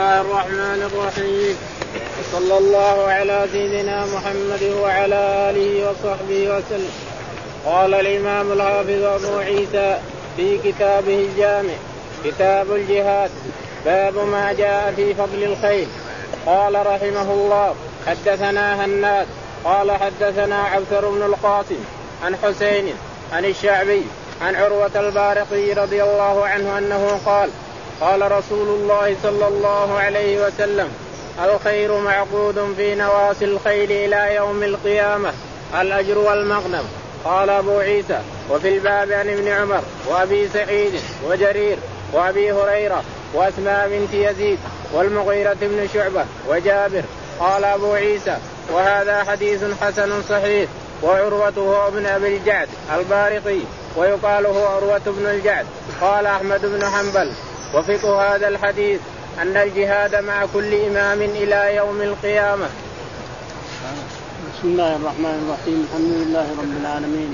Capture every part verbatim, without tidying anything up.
الله الرحمن الرحيم. صلى الله على سيدنا محمد وعلى آله وصحبه وسلم. قال الإمام الحافظ أبو عيسى في كتابه الجامع كتاب الجهاد باب ما جاء في فضل الخيل. قال رحمه الله حدثنا هناد قال حدثنا عبثر بن القاسم عن حسين عن الشعبي عن عروة البارقي رضي الله عنه أنه قال قال رسول الله صلى الله عليه وسلم الخير معقود في نواصي الخيل إلى يوم القيامة الأجر والمغنم. قال أبو عيسى وفي الباب عن ابن عمر وأبي سعيد وجرير وأبي هريرة وأسماء بنت يزيد والمغيرة بن شعبة وجابر. قال أبو عيسى وهذا حديث حسن صحيح. وعروة هو ابن أبي الجعد البارقي ويقال هو عروة بن الجعد. قال أحمد بن حنبل وفقه هذا الحديث أن الجهاد مع كل إمام إلى يوم القيامة. بسم الله الرحمن الرحيم. الحمد لله رب العالمين،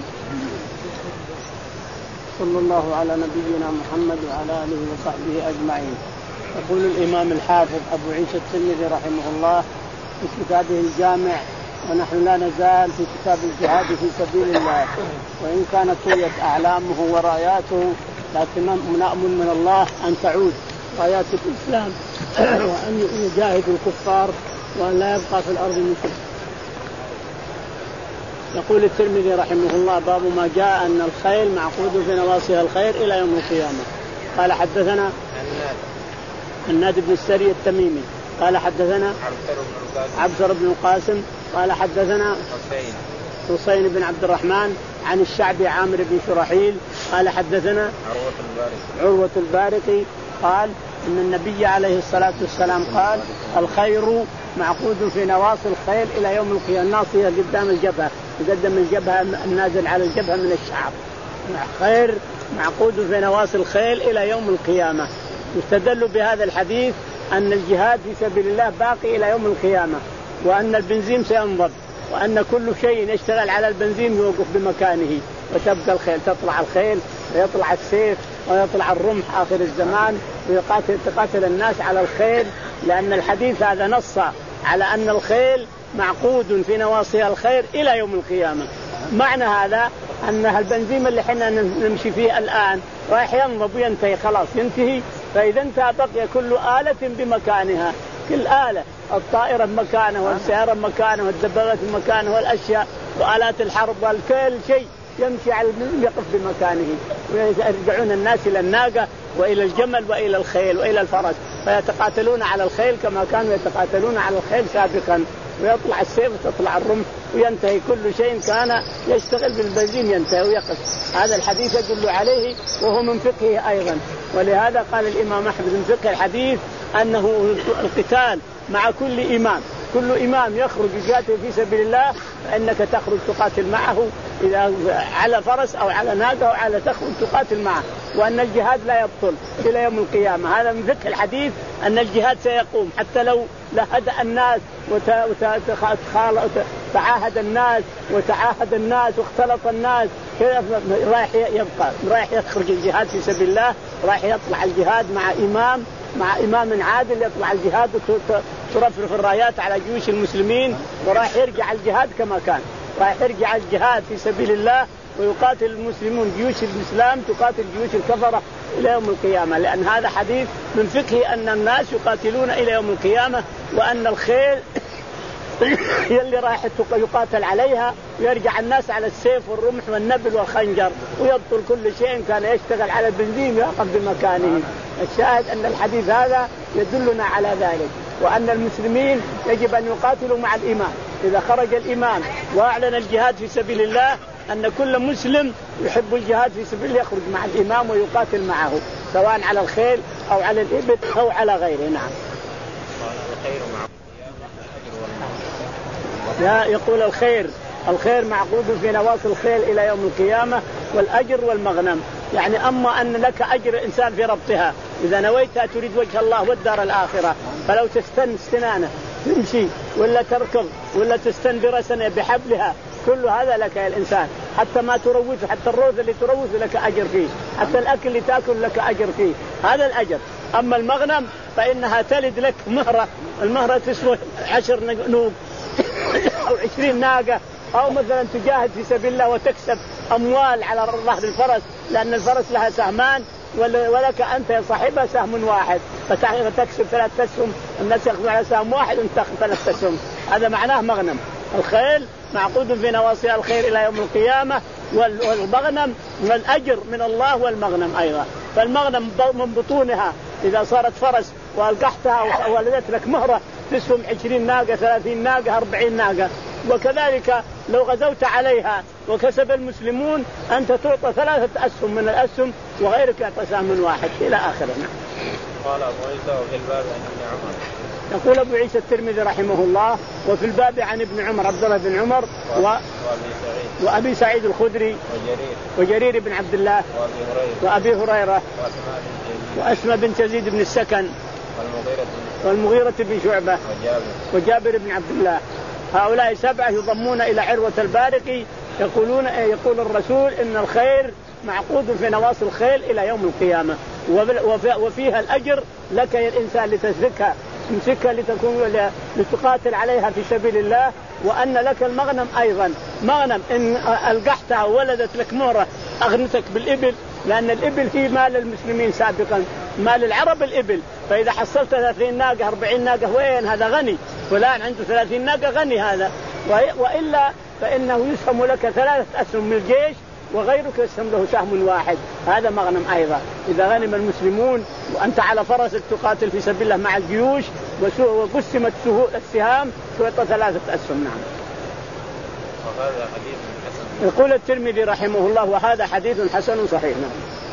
صلى الله على نبينا محمد وعلى آله وصحبه أجمعين. يقول الإمام الحافظ أبو عيسى الترمذي رحمه الله في كتابه الجامع، ونحن لا نزال في كتاب الجهاد في سبيل الله، وإن كانت طويت أعلامه وراياته لكن نأمل من الله أن تعود رايات الإسلام وأن يجاهد الكفار وأن لا يبقى في الأرض مشرك. يقول الترمذي رحمه الله باب ما جاء أن الخيل معقود في نواصيها الخير إلى يوم القيامة. قال حدثنا هناد بن السري التميمي قال حدثنا عبثر بن القاسم قال حدثنا حسين بن عبد الرحمن عن الشعبي عامر بن شرحيل قال حدثنا عروة البارقي قال إن النبي عليه الصلاة والسلام قال الخير معقود في نواصي الخيل إلى يوم القيامة. الناصية قدام الجبهة، قدام الجبهة النازل على الجبهة من الشعر. خير معقود في نواصي الخيل إلى يوم القيامة. يستدل بهذا الحديث أن الجهاد في سبيل الله باقي إلى يوم القيامة، وأن البنزين سينضب، وأن كل شيء يشتغل على البنزين يوقف بمكانه، وتبقى الخيل، تطلع الخيل ويطلع السيف ويطلع الرمح آخر الزمان ويقاتل تقاتل الناس على الخيل، لأن الحديث هذا نص على أن الخيل معقود في نواصيها الخير إلى يوم القيامة. معنى هذا أن البنزين اللي حنا نمشي فيه الآن رايح ينضب وينتهي، خلاص ينتهي، فإذا انتهى بقي كل آلة بمكانها، كل آلة، الطائرة بمكانها والسيارة بمكانها والدبابات بمكانها والأشياء وآلات الحرب والكل شيء يمشي على يقف بمكانه، ويرجعون الناس إلى الناقة وإلى الجمل وإلى الخيل وإلى الفرس، فيتقاتلون على الخيل كما كانوا يتقاتلون على الخيل سابقا، ويطلع السيف وتطلع الرمح وينتهي كل شيء كان يشتغل بالبنزين ينتهي ويقف. هذا الحديث يدل عليه وهو من فقهه أيضا، ولهذا قال الإمام أحمد من فقه الحديث أنه القتال مع كل إمام، كل إمام يخرج يقاتل في سبيل الله فإنك تخرج تقاتل معه، إذا على فرس أو على ناقة أو على تخرج تقاتل معه، وأن الجهاد لا يبطل إلى يوم القيامة. هذا من فقه الحديث أن الجهاد سيقوم حتى لو لهدأ الناس وتعاهد الناس وتعاهد الناس واختلط الناس، رايح يبقى رايح يخرج الجهاد في سبيل الله، رايح يطلع الجهاد مع إمام مع إمام عادل، يطلع الجهاد وترفرف الرايات على جيوش المسلمين، وراح يرجع الجهاد كما كان، راح يرجع الجهاد في سبيل الله ويقاتل المسلمون، جيوش الإسلام تقاتل جيوش الكفرة إلى يوم القيامة، لأن هذا حديث من فقه أن الناس يقاتلون إلى يوم القيامة، وأن الخيل يلي راح يقاتل عليها، ويرجع الناس على السيف والرمح والنبل والخنجر، ويبطل كل شيء كان يشتغل على البنزين ويقف بمكانه. الشاهد أن الحديث هذا يدلنا على ذلك، وأن المسلمين يجب أن يقاتلوا مع الإمام. إذا خرج الإمام وأعلن الجهاد في سبيل الله أن كل مسلم يحب الجهاد في سبيل الله يخرج مع الإمام ويقاتل معه، سواء على الخيل أو على الإبل أو على غيره. نعم. لا يقول الخير الخير معقود في نواصي الخيل إلى يوم القيامة، والأجر والمغنم، يعني أما أن لك أجر إنسان في ربطها، إذا نويتها تريد وجه الله والدار الآخرة، فلو تستن استنانة تمشي ولا تركض ولا تستن برسنة بحبلها، كل هذا لك يا الإنسان، حتى ما تروث، حتى الروث اللي تروث لك أجر فيه، حتى الأكل اللي تأكل لك أجر فيه، هذا الأجر. أما المغنم فإنها تلد لك مهرة، المهرة تسوى عشر نوق أو عشرين ناقة، أو مثلا تجاهد في سبيل الله وتكسب أموال على ظهر الفرس، لأن الفرس لها سهمان ولك أنت يا صاحبها سهم واحد، فتكسب ثلاث أسهم، الناس يأخذون على سهم واحد وأنت تأخذ ثلاث أسهم. هذا معناه مغنم. الخيل معقود في نواصيها الخير إلى يوم القيامة، والمغنم من الأجر من الله والمغنم أيضا. فالمغنم من بطونها إذا صارت فرس وألقحتها وولدت لك مهرة تسهم عشرين ناقة ثلاثين ناقة أربعين ناقة. وكذلك لو غزوت عليها وكسب المسلمون أنت تعطى ثلاثة أسهم من الأسهم وغيرك يعطى سهم واحد إلى آخره. قال أبو عيسى وفي الباب عن ابن عمر. يقول أبو عيسى الترمذي رحمه الله وفي الباب عن ابن عمر عبد الله بن عمر و... وأبي سعيد وأبي سعيد الخدري وجرير وجرير بن عبد الله وأبي هريرة وأبي هريرة وأسماء بن يزيد بن السكن والمغيرة بن شعبة وجابر وجابر بن عبد الله. هؤلاء سبعة يضمون إلى عروة البارقي يقولون يقول الرسول إن الخير معقود في نواصي الخيل إلى يوم القيامة، وفيها الأجر لك يا الإنسان لتسلكها تمسكها لتكون لتقاتل عليها في سبيل الله، وأن لك المغنم أيضا. مغنم إن ألقحتها وولدت لك مهرة أغنتك بالإبل، لأن الإبل هي مال المسلمين سابقا، مال العرب الإبل. فإذا حصلت ثلاثين ناقة أربعين ناقة وين هذا غني، فلان عنده ثلاثين ناقة غني هذا. وإلا فإنه يسهم لك ثلاثة أسهم من الجيش وغيرك يسهم له سهم واحد، هذا مغنم أيضا. إذا غنم المسلمون وأنت على فرسك تقاتل في سبيل الله مع الجيوش وقسمت السهام تعطى ثلاثة أسهم. نعم. وهذا حديث حسن. يقول الترمذي رحمه الله وهذا حديث حسن صحيح. نعم.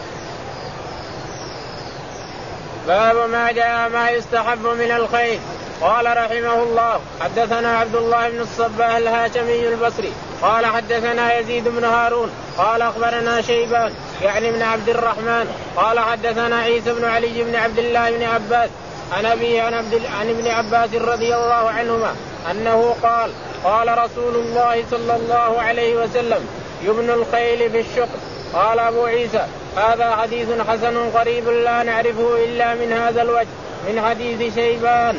باب ما جاء ما يستحب من الخير. قال رحمه الله حدثنا عبد الله بن الصباح الهاشمي البصري قال حدثنا يزيد بن هارون قال أخبرنا شيبان يعني بن عبد الرحمن قال حدثنا عيسى بن علي بن عبد الله بن عباس عن أبيه عن, عن ابن عباس رضي الله عنهما أنه قال قال رسول الله صلى الله عليه وسلم يبن الخيل في الشقر. قال أبو عيسى هذا حديث حسن قريب لا نعرفه إلا من هذا الوجه من حديث شيبان.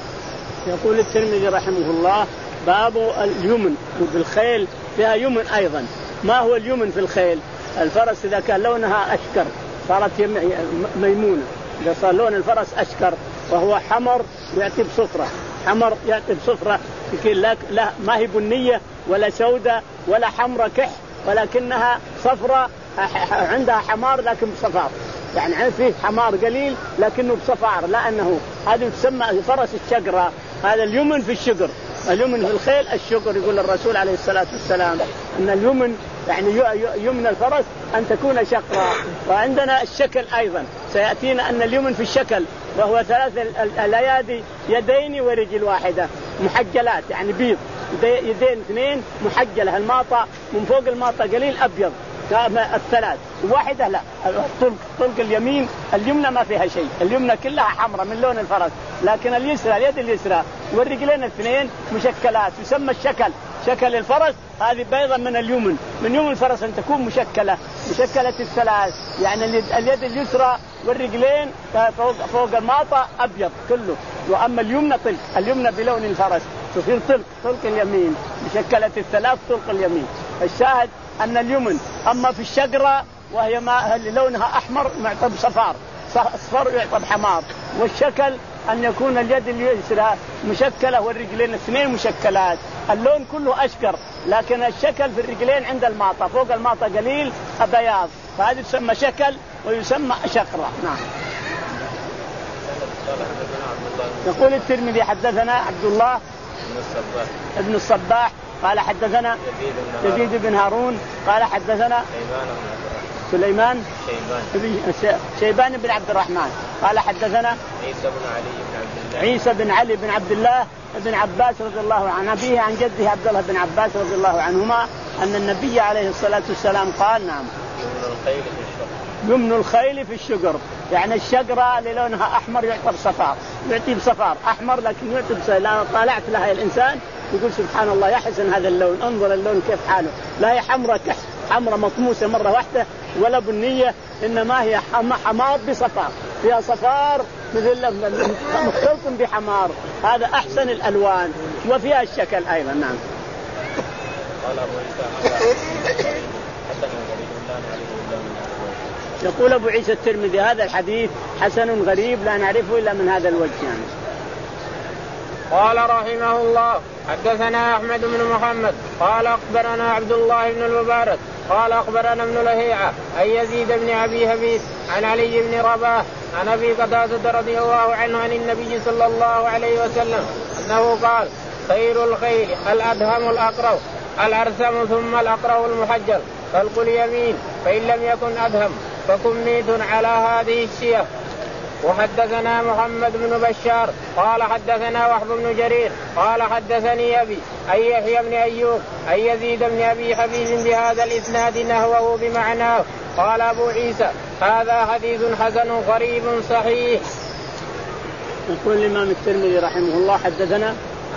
يقول الترمذي رحمه الله باب اليمن بالخيل فيها يمن أيضا. ما هو اليمن في الخيل؟ الفرس إذا كان لونها أشكر صارت ميمونة، إذا صار لون الفرس أشكر وهو حمر يأتي بصفرة، حمر يأتي بصفرة لا, لا ما هي بنية ولا سودة ولا حمرة كح، ولكنها صفرة عندها حمار لكن بصفار، يعني فيه حمار قليل لكنه بصفار، لأنه هذه تسمى فرس الشقرة. هذا اليمن في الشقر. اليمن في الخيل الشقر. يقول الرسول عليه الصلاة والسلام أن اليمن يعني يمن الفرس أن تكون شقرة. وعندنا الشكل أيضا سيأتينا أن اليمن في الشكل وهو ثلاث الأيادي يدين ورجل واحدة محجلات، يعني بيض يدين اثنين محجلة، الماطة من فوق الماطة قليل أبيض الثلاث واحدة لا طلق, طلق اليمين اليمنى ما فيها شيء، اليمنى كلها حمراء من لون الفرس، لكن اليسرى اليد اليسرى والرجلين الاثنين مشكلات يسمى الشكل شكل الفرس. هذه بيضا من اليمن، من يمن الفرس أن تكون مشكلة مشكلة الثلاث، يعني اليد اليسرى والرجلين فوق, فوق الماطة أبيض كله، وأما اليمنى طلق، اليمنى بلون الفرس تصير طلق طلق اليمين مشكلة الثلاث طلق اليمين. الشاهد أن اليمن أما في الشقرة وهي ما لونها أحمر معطب صفار صفر يعطب حمار، والشكل أن يكون اليد اليسرى مشكلة والرجلين اثنين مشكلات، اللون كله أشقر لكن الشكل في الرجلين عند الماطة فوق الماطة قليل بياض، فهذه تسمى شكل ويسمى شقرة. نعم. يقول الترمذي حدثنا عبد الله ابن الصباح قال حدثنا يزيد بن هارون قال حدثنا سليمان شيبان, شيبان بن عبد الرحمن قال حدثنا عيسى بن علي بن عبد الله عيسى بن علي بن عبد الله بن عباس رضي الله عن أبيه عن جده عبد الله بن عباس رضي الله عنهما أن النبي عليه الصلاة والسلام قال نعم يمن الخيل في الشقر، يعني الشقرة اللي لونها أحمر يعتبر صفار يعطي بصفار أحمر لكن يعطي بصفار. لا طالعت لها الإنسان يقول سبحان الله يحسن هذا اللون، انظر اللون كيف حاله، لا هي حمرة كح حمرة مطموسة مرة واحدة ولا بنية، إنما هي حمار بصفار فيها صفار مثل مختلط بحمار، هذا أحسن الألوان وفيها الشكل أيضا. نعم. قال أبو عيسى يقول أبو عيسى الترمذي هذا الحديث حسن غريب لا نعرفه إلا من هذا الوجه يعني. قال رحمه الله حدثنا أحمد بن محمد قال أخبرنا عبد الله بن المبارك قال أخبرنا ابن لهيعة عن يزيد بن أبي حبيب عن علي بن رباح عن أبي قتادة رضي الله عنه عن النبي صلى الله عليه وسلم أنه قال خير الخيل الأدهم الأقرب الأرسم ثم الأقرب المحجل خلق اليمين فإن لم يكن أدهم فكميت على هذه الشية. وحدثنا محمد بن بشار قال حدثنا وهب بن جرير قال حدثني أبي أن يحيى بن أيوب أن يزيد بن أبي حبيب بهذا الإسناد نحوه بمعناه. قال أبو عيسى هذا حديث حسن غريب صحيح. يقول الإمام الترمذي رحمه الله حدثنا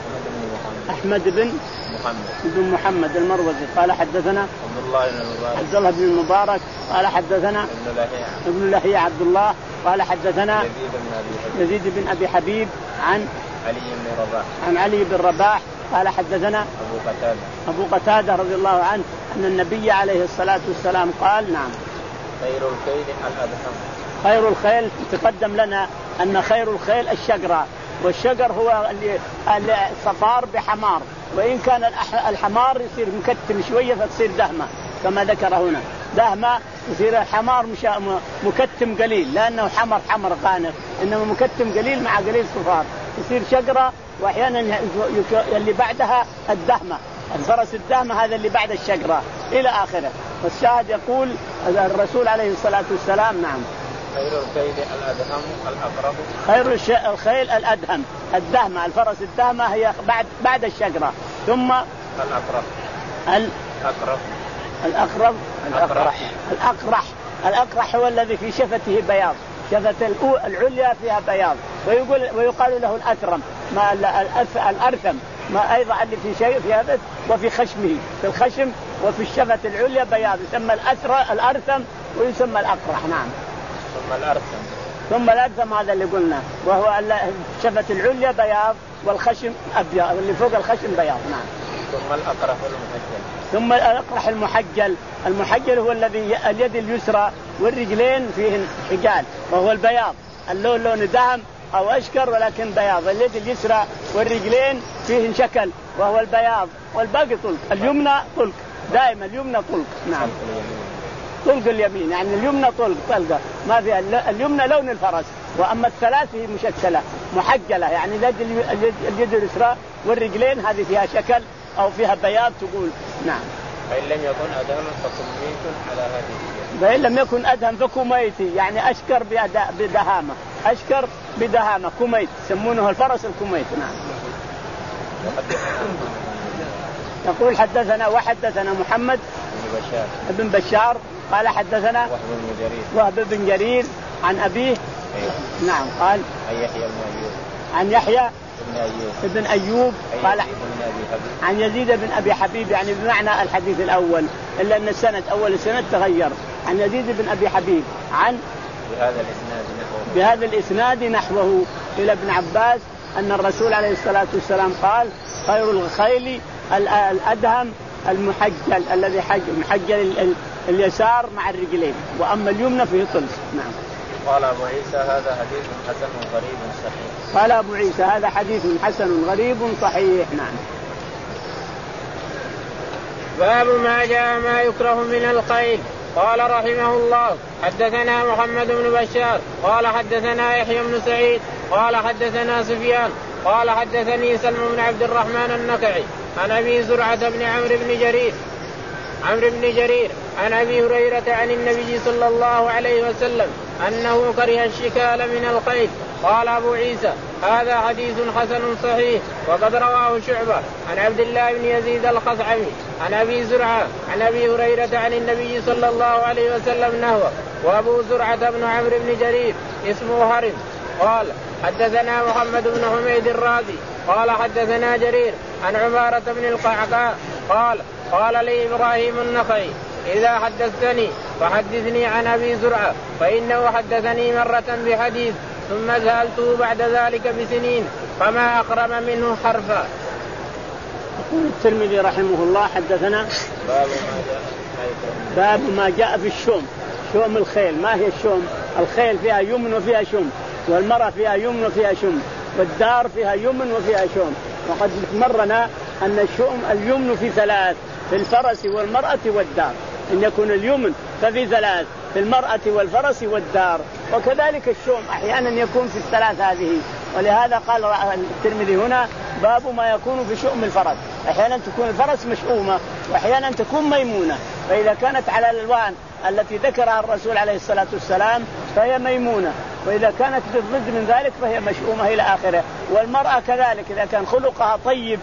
أحمد بن محمد بن محمد المروزي قال حدثنا عبد الله بن المبارك عبد الله بن المبارك قال حدثنا ابن لهيعة ابن لهيعة عبد الله قال حدثنا يزيد بن أبي يزيد بن أبي حبيب عن علي بن رباح عن علي بن رباح قال حدثنا أبو قتادة أبو قتادة رضي الله عنه أن النبي عليه الصلاة والسلام قال نعم خير الخيل الأدهم. خير الخيل تقدم لنا أن خير الخيل الشجرة، والشجر هو اللي صفار بحمار، وإن كان الحمار يصير مكتم شوية فتصير دهمة كما ذكر هنا دهمة، يصير الحمار مش مكتم قليل لأنه حمر حمر قانق، إنما مكتم قليل مع قليل صفار يصير شجرة. وأحيانا اللي بعدها الدهمة الفرس الدهمة هذا اللي بعد الشجرة إلى آخره. والشاهد يقول الرسول عليه الصلاة والسلام نعم خير الخيل الأدهم الأقرب خير الخيل الأدهم الدهمة الفرس الدهمة هي بعد بعد الشجرة ثم الأقرب الأقرب الأقرب الأقرح الأقرح الأقرح هو الذي في شفته بياض، شفة العليا فيها بياض، ويقول ويقال له الأثرم ما الأرثم ما أيضا اللي في شيء في هذا وفي خشمه في الخشم وفي الشفة العليا بياض يسمى الأثر الأرثم ويسمى الأقرح. نعم. ثم الأرثم ثم الأرثم هذا اللي قلنا وهو الشفة العليا بياض والخشم أبيض واللي فوق الخشم بياض. نعم. ثم الأقرح المحجل ثم الأقرح المحجل المحجل هو الذي اليد اليسرى والرجلين فيهن حجال وهو البياض، اللون لون دهم أو أشكر ولكن بياض، اليد اليسرى والرجلين فيهن شكل وهو البياض، والباقي طلق، اليمنى طلق دائما اليمنى طلق. نعم. طلق اليمين يعني اليمنى طلق طلقة ما فيها، اليمنى لون الفرس، وأما الثلاث هي مشكلة محجلة يعني اليد اليسرى والرجلين هذه فيها شكل أو فيها بياض تقول. نعم. فإن لم يكن أدهم فكميت على هذه فإن لم يكن أدهم فكميتي يعني أشكر بدهامة أشكر بدهامة كميت يسمونه الفرس الكميت. نعم. يقول حدثنا وحدثنا محمد بن بشار بن بشار قال حدثنا وهب بن جرير وهب بن جرير عن أبيه. أيوه. نعم. قال عن يحيى بن أيوب عن يحيى بن أيوب ابن أيوب قال عن يزيد بن أبي حبيب يعني بمعنى الحديث الأول إلا أن السند أول السند تغير عن يزيد بن أبي حبيب عن بهذا الإسناد نحوه بهذا الإسناد نحوه إلى ابن عباس أن الرسول عليه الصلاة والسلام قال خير الخيل الأدهم المحجل الذي حج محجل اليسار مع الرجلين وأما اليمنى فيه طلس. نعم. قال أبو عيسى هذا حديث حسن غريب صحيح. قال أبو عيسى هذا حديث حسن غريب صحيح. نعم. باب ما جاء ما يكره من الخيل. قال رحمه الله حدثنا محمد بن بشار قال حدثنا يحيى بن سعيد قال حدثنا سفيان قال حدثني سلم بن عبد الرحمن النخعي عن أبي زرعة بن عمرو بن جرير عمرو بن جرير عن أبي هريرة عن النبي صلى الله عليه وسلم أنه كره الشكال من الخيل. قال أبو عيسى هذا حديث حسن صحيح. وقد رواه شعبة عن عبد الله بن يزيد الخزعمي عن أبي زرعة عن أبي هريرة عن النبي صلى الله عليه وسلم نحوه. وأبو زرعة بن عمرو بن جرير اسمه هرم. قال حدثنا محمد بن حميد الرازي قال حدثنا جرير عن عمارة بن القعقاع قال قال لي إبراهيم النخعي إذا حدثتني فحدثني عن أبي زرعة فإنه حدثني مرة بحديث ثم سألته بعد ذلك بسنين فما أقرم منه حرفا. يقول الترمذي رحمه الله حدثنا باب ما جاء, باب ما جاء في الشوم. شوم الخيل. ما هي الشوم؟ الخيل فيها يمن وفيها شوم، والمرأة فيها يمن وفيها شوم، والدار فيها يمن وفيها شوم. وقد مرنا أن الشوم اليمن في ثلاث، في الفرس والمرأة والدار. إن يكون اليمن ففي ثلاث، في المرأة والفرس والدار. وكذلك الشوم أحيانا يكون في الثلاث هذه. ولهذا قال الترمذي هنا باب ما يكون في شؤم الفرس. أحيانا تكون الفرس مشؤومة وأحيانا تكون ميمونة، فإذا كانت على الألوان التي ذكرها الرسول عليه الصلاة والسلام فهي ميمونة، وإذا كانت ضد من ذلك فهي مشؤومة إلى آخره. والمرأة كذلك إذا كان خلقها طيب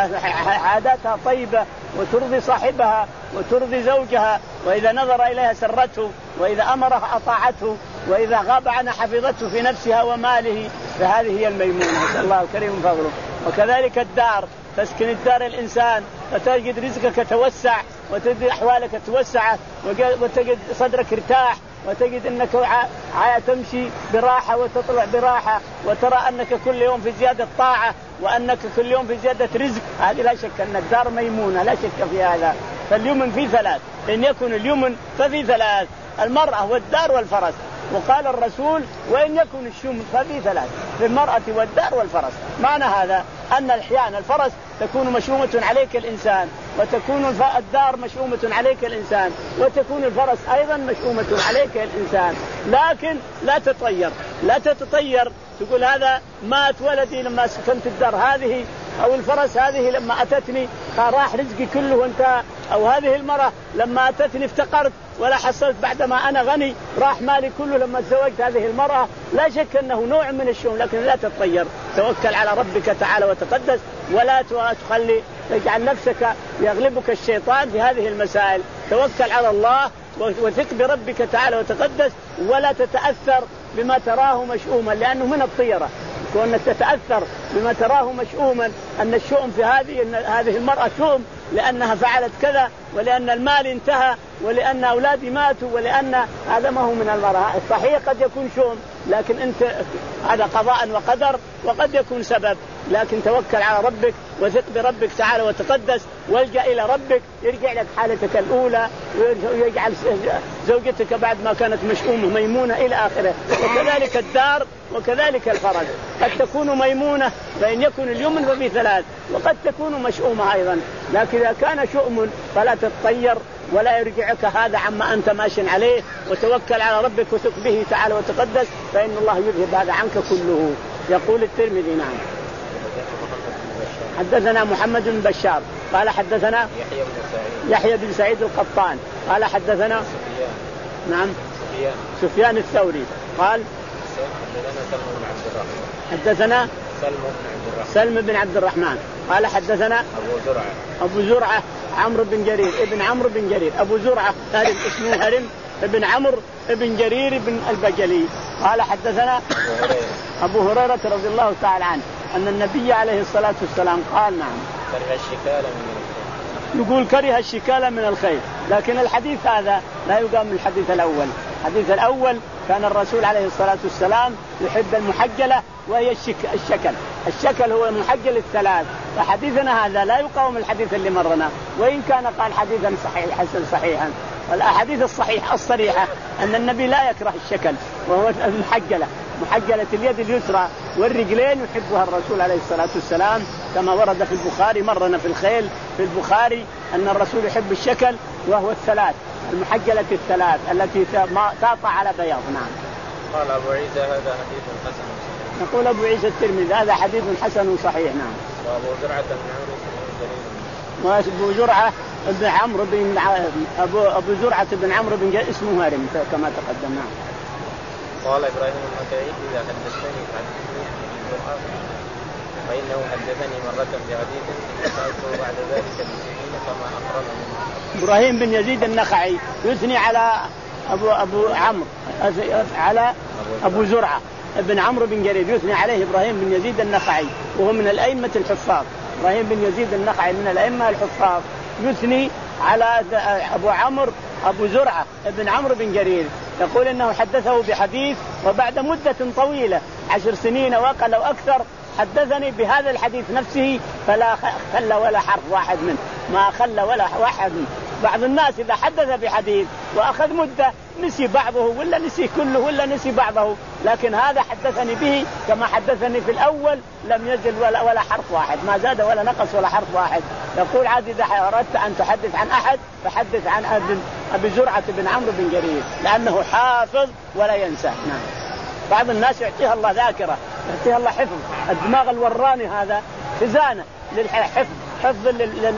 وعاداتها طيبة وترضي صاحبها وترضي زوجها، وإذا نظر إليها سرته، وإذا أمرها أطاعته، وإذا غاب عنها حفظته في نفسها وماله، فهذه هي الميمونة. نسأل الله الكريم فضله. وكذلك الدار، تسكن الدار الإنسان فتجد رزقك توسع وتجد أحوالك توسع وتجد صدرك ارتاح وتجد أنك تمشي براحة وتطلع براحة وترى أنك كل يوم في زيادة طاعة وأنك كل يوم في زيادة رزق. هذه لا شك أن الدار ميمونة، لا شك في هذا. فاليمن في ثلاث، إن يكن اليمن ففي ثلاث، المرأة والدار والفرس. وقال الرسول وإن يكن الشوم ففي ثلاث، في المرأة والدار والفرس. معنى هذا أن أحيانا الفرس تكون مشؤومة عليك الإنسان، وتكون الدار مشؤومة عليك الإنسان، وتكون الفرس أيضا مشؤومة عليك الإنسان. لكن لا تطير، لا تتطير تقول هذا مات ولدي لما سكنت الدار هذه، أو الفرس هذه لما أتتني راح رزقي كله وانتهى، أو هذه المرأة لما أتتني افتقرت ولا حصلت بعدما أنا غني راح مالي كله لما تزوجت هذه المرأة. لا شك أنه نوع من الشؤم، لكن لا تتطير. توكل على ربك تعالى وتقدس، ولا تخلي تجعل نفسك يغلبك الشيطان في هذه المسائل. توكل على الله وثق بربك تعالى وتقدس، ولا تتأثر بما تراه مشؤوما، لأنه من الطيرة كونك تتأثر بما تراه مشؤوما. أن الشؤم في هذه أن هذه المرأة شؤم لأنها فعلت كذا، ولأن المال انتهى، ولأن أولادي ماتوا، ولأن هذا ما هو من المرأة. الصحيح قد يكون شؤم، لكن أنت هذا قضاء وقدر، وقد يكون سبب. لكن توكل على ربك وثق بربك تعالى وتقدس، والجأ إلى ربك يرجع لك حالتك الأولى، ويجعل زوجتك بعد ما كانت مشؤومة ميمونة إلى آخره. وكذلك الدار وكذلك الفرج، قد تكون ميمونة فإن يكن اليمن ففي ثلاث، وقد تكون مشؤومة أيضا. لكن إذا كان شؤم فلا تتطير ولا يرجعك هذا عما أنت ماشٍ عليه، وتوكل على ربك وثق به تعالى وتقدس، فإن الله يذهب هذا عنك كله. يقول الترمذي نعم حدثنا محمد بن بشار قال حدثنا يحيى بن سعيد يحيى بن سعيد القطان قال حدثنا سفيان نعم سفيان, سفيان الثوري قال حدثنا سلم بن عبد الرحمن قال حدثنا أبو زرعة أبو زرعة عمرو بن جرير ابن عمرو بن جرير. أبو زرعة هرم اسمه هرم ابن عمرو ابن جرير بن البجلي قال حدثنا أبو هريرة رضي الله تعالى عنه أن النبي عليه الصلاة والسلام قال نعم كره الشكالة من الخير. يقول كره الشكالة من الخير، لكن الحديث هذا لا يقام من الحديث الأول. الحديث الأول كان الرسول عليه الصلاة والسلام يحب المحجلة وهي الشك... الشكل الشكل هو المحجل الثلاث. فحديثنا هذا لا يقاوم الحديث اللي مرنا، وإن كان قال حديثا صحيح حسن صحيحا. والأحاديث الصحيحة الصريحة أن النبي لا يكره الشكل، وهو المحجلة، محجلة اليد اليسرى والرجلين يحبها الرسول عليه الصلاة والسلام، كما ورد في البخاري. مرنا في الخيل في البخاري أن الرسول يحب الشكل وهو الثلاث، المحجلة الثلاث التي تقطع على بياض. نعم. قال أبو عيسى هذا حديث حسن صحيح. نقول أبو عيسى الترمذي هذا حديث حسن صحيح. نعم. وأبو زرعة بن عمرو بن جرير. وأبو زرعة بن عمرو بن أبو أبو زرعة بن عمرو بن جرير اسمه هارم كما تقدم. نعم. قال إبراهيم النخعي إذا حدثتني فحدثني بالقرآن، فإنه حدثني مرة بحديث فسألته بعد ذلك بسنين فما أقربه. إبراهيم بن يزيد النخعي يثني على أبو أبو عمرو على أبو زرعة ابن عمرو بن جرير، يثني عليه إبراهيم بن يزيد النخعي وهو من الأئمة الحفاظ. إبراهيم بن يزيد النخعي من الأئمة الحفاظ، يثني على أبو عمرو أبو زرعة ابن عمرو بن جرير، يقول إنه حدثه بحديث وبعد مدة طويلة عشر سنين وأقل أو أكثر حدثني بهذا الحديث نفسه فلا خلى ولا حرف واحد منه، ما خلى ولا واحد منه. بعض الناس إذا حدث بحديث وأخذ مدة نسي بعضه ولا نسي كله ولا نسي بعضه، لكن هذا حدثني به كما حدثني في الأول لم يزل ولا, ولا حرف واحد، ما زاد ولا نقص ولا حرف واحد. يقول عاد إذا أردت أن تحدث عن أحد فحدث عن أبي, أبي زرعة بن عمرو بن جرير لأنه حافظ ولا ينسى. نعم. بعض الناس يعطيها الله ذاكرة، يعطيها الله حفظ، الدماغ الوراني هذا خزانة للحفظ، حفظ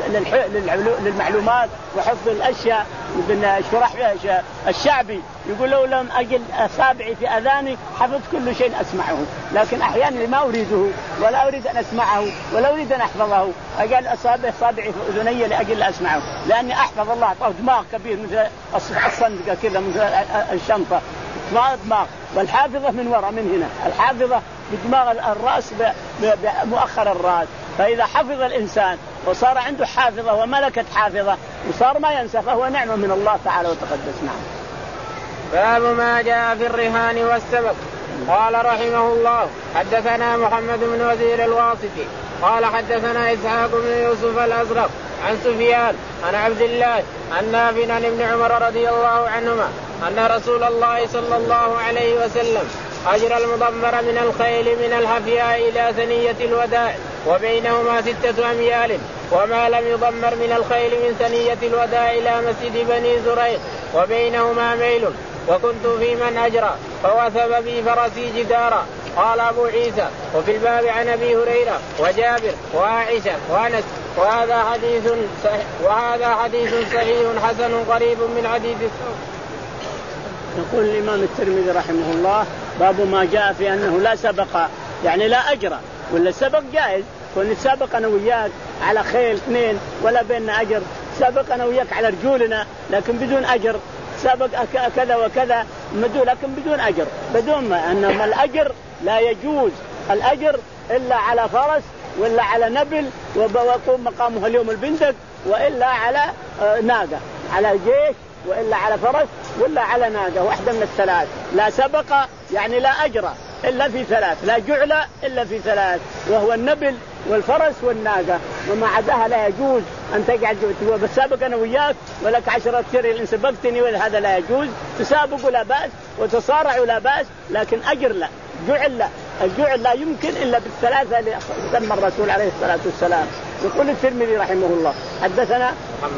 للمعلومات وحفظ الأشياء. ابن شرح الشعبي يقول لو لم أجل أصابعي في أذاني حفظت كل شيء أسمعه، لكن أحيانا ما أريده ولا أريد أن أسمعه ولا أريد أن أحفظه أجل أصابع أصابعي في أذني لأجل أسمعه، لأني أحفظ الله أعطاه دماغ كبير مثل الصندوق كذا مثل الشنطة دماغ، والحافظة من وراء من هنا، الحافظة بدماغ الرأس بمؤخر الرأس. فإذا حفظ الإنسان وصار عنده حافظة وملكة حافظة وصار ما ينسى فهو نعمة من الله تعالى وتقدس. نعم. باب ما جاء في الرهان والسبق. قال رحمه الله حدثنا محمد بن وزير الواسطي قال حدثنا إسحاق بن يوسف الأزرق عن سفيان عن عبد الله عن نافع عن ابن عمر رضي الله عنهما أن رسول الله صلى الله عليه وسلم أجرى المضمر من الخيل من الحفياء إلى ثنية الوداع وبينهما ستة أميال، وما لم يضمر من الخيل من ثنية الوداع إلى مسجد بني زريق وبينهما ميل، وكنت في من أجرى فوثب بي فرسي جدارا. قال أبو عيسى وفي الباب عن أبي هريرة وجابر وعائشة وأنس وهذا حديث صحيح وهذا حديث صحيح حسن قريب من حديث الصوت. يقول الإمام الترمذي رحمه الله باب ما جاء في أنه لا سبق يعني لا أجر، ولا سبق جائز، كون سابق أنا وياك على خيل اثنين ولا بيننا أجر، سابق أنا وياك على رجولنا لكن بدون أجر، سابق كذا وكذا مدون لكن بدون أجر، بدون ما أنما الأجر لا يجوز الأجر إلا على فرس ولا على نبل ويقوم مقامها اليوم البندق، وإلا على ناقة على جيش، وإلا على فرس ولا على ناقة، واحدة من الثلاث. لا سبق يعني لا أجر إلا في ثلاث، لا جعل إلا في ثلاث، وهو النبل والفرس والناقة، وما عداها لا يجوز أن تقعد بسابق أنا وياك ولك عشرة كير إن سبقتني، وهذا لا يجوز. تسابقوا لا بأس وتصارعوا لا بأس، لكن أجر لا، جعل لا، الجعل لا يمكن إلا بالثلاثة اللي سمى الرسول عليه الصلاة والسلام. يقول الترمذي رحمه الله حدثنا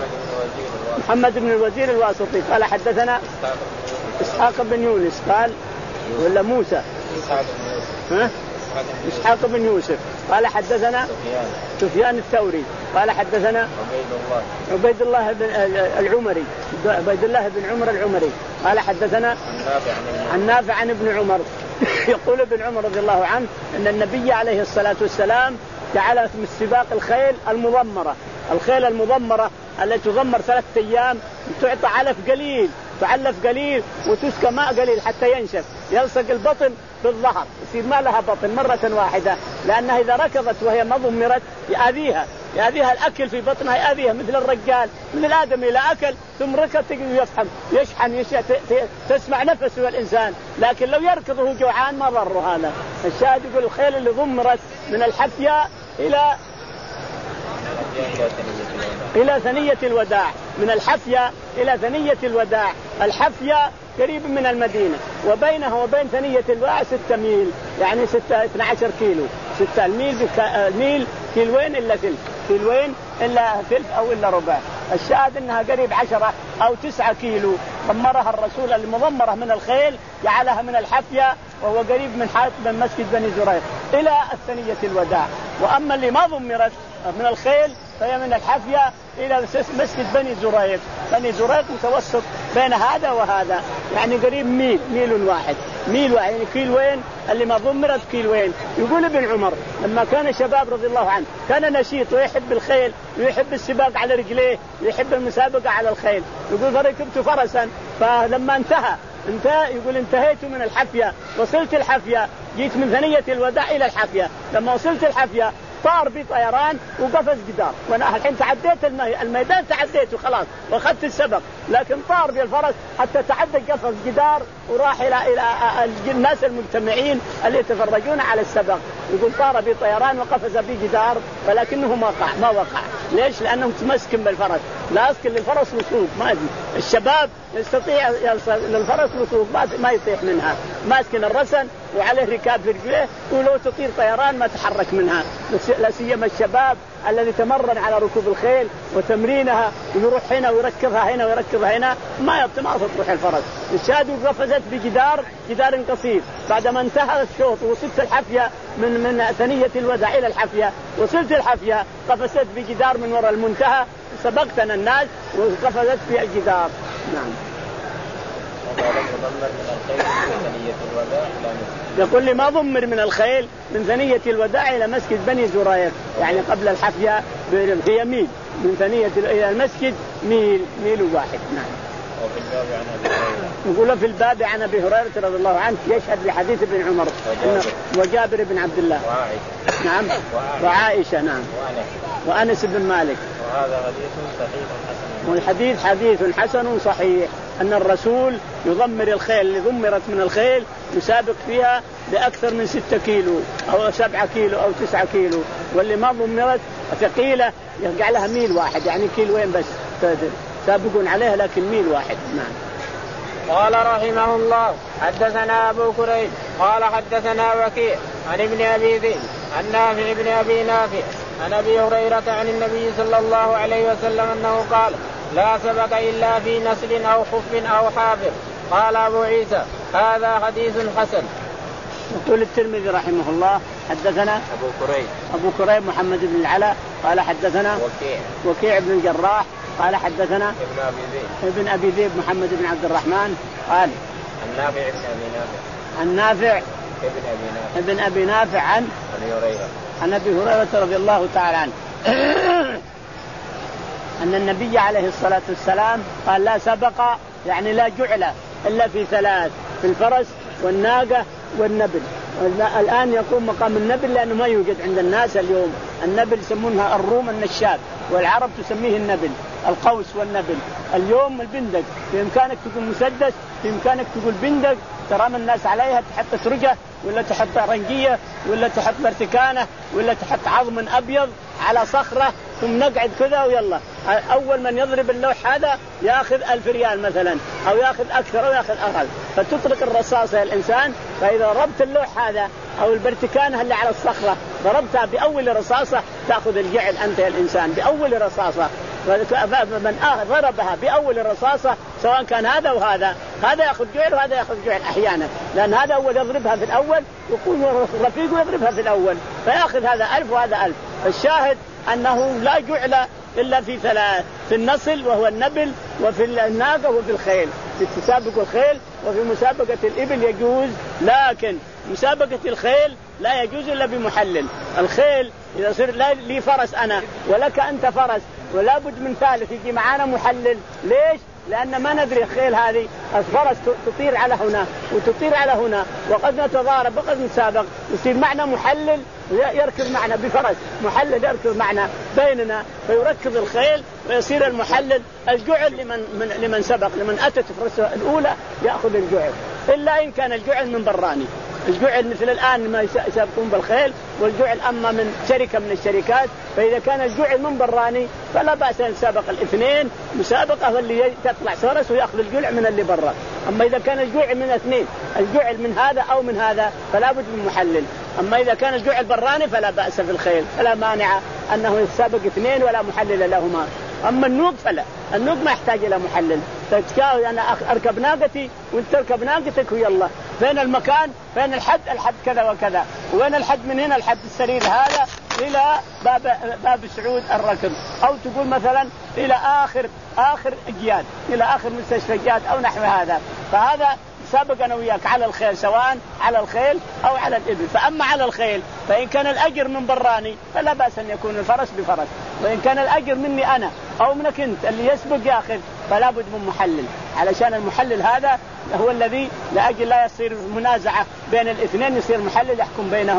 محمد بن الوزير الواسطي قال حدثنا إسحاق بن يونس قال ولا موسى ها؟ إسحاق بن يوسف قال حدثنا سفيان الثوري قال حدثنا عبيد الله بن العمري عبيد الله بن عمر العمري قال حدثنا عن نافع عن ابن عمر يقول ابن عمر رضي الله عنه أن النبي عليه الصلاة والسلام جعل من سباق الخيل المضمرة، الخيل المضمرة التي تضمر ثلاثة أيام تعطى علف قليل، تعلف قليل وتسكى ماء قليل حتى ينشف، يلصق البطن بالظهر يصير ما لها بطن مرة واحدة، لأنها إذا ركضت وهي ما ضمرت يأذيها يأذيها الأكل في بطنها يأذيها مثل الرجال من الآدم إلى أكل ثم ركض يفحم يشحن يشحن تسمع نفسه الإنسان، لكن لو يركض وهو جوعان ما ضره هذا. الشاهد يقول الخيل اللي ضمرت من الحفياء إلى إلى ثنية الوداع، من الحفياء إلى ثنية الوداع، الحفياء قريب من المدينة وبينها وبين ثنية الوداع ستة ميل يعني ستة اثنا عشر كيلو، ستة الميل ميل كيلوين إلا ثلث، كيلوين إلا ثلث أو إلا ربع. الشاهد أنها قريب عشرة أو تسعة كيلو ضمرها الرسول المضمرة من الخيل جعلها من الحفياء وهو قريب من حائط من مسجد بني زريق إلى الثنية الوداع. وأما اللي ما ضمرت من الخيل فهي من الحفياء إلى مسجد بني زريق، بني زريق متوسط بين هذا وهذا يعني قريب ميل ميل واحد ميل واحد يعني كيلوين، اللي ما ضمرت كيلوين. يقول ابن عمر لما كان شباب رضي الله عنه كان نشيط ويحب الخيل ويحب السباق على رجليه ويحب المسابقة على الخيل، يقول فركبت فرسا فلما انتهى انتهى يقول انتهيت من الحفية وصلت الحفية، جيت من ثنية الوداع إلى الحفية، لما وصلت الحفية طار بطيران وقفز جدار، وانا الحين تعديت الميدان تعديته خلاص واخذت السبق، لكن طار بالفرس حتى تعدى قفز جدار وراح الى الى الناس المجتمعين اللي يتفرجون على السبق. يقول طار بطيران وقفز بجدار ولكنه ما وقع ما وقع. ليش؟ لانه متمسك بالفرس، لا يسكن للفرس وسوق. ما أدري الشباب يستطيع للفرس وسوق ما يطيح منها، ماسكن الرسن وعليه ركاب في رجليه، ولو تطير طيران ما تحرك منها. لا سيما الشباب الذي تمرن على ركوب الخيل وتمرينها ويروح هنا ويركبها هنا ويركبها هنا ما ما تروح الفرس. الشاة قفزت بجدار جدار قصير، بعدما انتهى الشوط وصلت الحفية من من ثنية الوداع إلى الحفية، وصلت الحفية قفزت بجدار من وراء المنتهى، سبقتنا الناس وقفزت في الجدار. نعم. يقول لي ما ضمر من الخيل من ثنية الوداع إلى مسجد بني زريق، يعني قبل الحفية هي ميل، من ثنية إلى المسجد ميل ميل واحد. نعم. وفي الباب عن أبي هريرة. يقول في الباب عن أبي هريرة رضي الله عنه يشهد لحديث ابن عمر وجابر, وجابر بن عبد الله وعائشة. نعم وعائشة نعم وأنس بن مالك. وهذا حديث صحيح حسن. والحديث حديث حسن صحيح أن الرسول يضمر الخيل اللي ضمرت من الخيل يسابق فيها بأكثر من ستة كيلو أو سبعة كيلو أو تسعة كيلو، واللي ما ضمرت ثقيلة يرجع لها ميل واحد، يعني كيلوين بس سابقون عليها لكن ميل واحد. نعم. قال رحمه الله حدثنا أبو كريب قال حدثنا وكيع عن ابن أبي ذئب عن نافع ابن أبي نافع عن أبي هريرة عن النبي صلى الله عليه وسلم أنه قال لا سبق إلا في نسل أو خف أو حافر. قال أبو عيسى هذا حديث حسن. يقول الترمذي رحمه الله حدثنا أبو كريب أبو كريب محمد بن العلاء قال حدثنا وكيع وكيع بن الجراح قال حدثنا ابن أبي ذئب ابن أبي ذئب محمد بن عبد الرحمن قال النافع ابن أبي نافع النافع ابن أبي نافع ابن أبي نافع عن أبي هريرة عن أبي هريرة رضي الله تعالى عنه أن النبي عليه الصلاة والسلام قال لا سبق يعني لا جعل إلا في ثلاث، في الفرس والناقة والنبل. الآن يقوم مقام النبل لأنه ما يوجد عند الناس اليوم. النبل يسمونها الروم النشاب، والعرب تسميه النبل القوس والنبل. اليوم البندق بإمكانك تقول مسدس، بإمكانك تقول بندق، ترام الناس عليها تحط سرجة ولا تحط رنجية ولا تحط مرتكانة ولا تحط عظم أبيض على صخرة ثم نقعد كذا ويلا. أول من يضرب اللوح هذا يأخذ ألف ريال مثلا أو يأخذ أكثر أو يأخذ أقل، فتطلق الرصاصة الإنسان. فإذا ضربت اللوح هذا أو البرتكانة اللي على الصخرة ضربتها بأول رصاصة تأخذ الجعل أنت يا الإنسان بأول رصاصة. من ضربها بأول رصاصة سواء كان هذا وهذا، هذا يأخذ جعل وهذا يأخذ جعل أحيانا، لأن هذا أول يضربها في الأول ويكون رفيقه يضربها في الأول فيأخذ هذا ألف وهذا ألف. الشاهد أنه لا جعل إلا في ثلاث، في النصل وهو النبل وفي الناقة وفي الخيل. في تسابق الخيل وفي مسابقة الإبل يجوز، لكن مسابقة الخيل لا يجوز إلا بمحلل. الخيل إذا صار لي فرس أنا ولك أنت فرس ولا بد من ثالث يجي معانا محلل. ليش؟ لأن ما ندري الخيل هذه الفرس تطير على هنا وتطير على هنا وقد نتضارب وقد نتسابق، يصير معنا محلل يركض معنا بفرس، محلل يركض معنا بيننا فيركض الخيل ويصير المحلل الجعل لمن من لمن سبق، لمن أتت فرسه الأولى يأخذ الجعل، إلا إن كان الجعل من براني. الجعل مثل الآن ما يسابقون بالخيل، والجعل أما من شركة من الشركات، فإذا كان الجعل من براني فلا بأس أن يسابق الاثنين مسابقة اللي تطلع فرس ويأخذ الجعل من اللي برا. أما إذا كان الجعل من اثنين، الجعل من هذا أو من هذا فلا بد من محلل. أما إذا كان الجعل براني فلا بأس في الخيل، فلا مانع أنه يسابق اثنين ولا محلل لهما. أما النوق فلا، النوق ما يحتاج إلى محلل. تتكاوي أنا أركب ناقتي وأنت تركب ناقتك ويلا فين المكان، فين الحد، الحد كذا وكذا، وين الحد من هنا الحد السرير هذا إلى باب باب سعود الركب، أو تقول مثلا إلى آخر آخر جياد، إلى آخر مستشفى جياد أو نحو هذا. فهذا سابق أنا وياك على الخيل، سواء على الخيل أو على الإبل. فأما على الخيل فإن كان الأجر من براني فلا بأس أن يكون الفرس بفرس، وإن كان الأجر مني أنا أو منك أنت اللي يسبق ياخذ فلا بد من محلل، علشان المحلل هذا هو الذي لأجل لا يصير منازعة بين الاثنين يصير محلل يحكم بينهم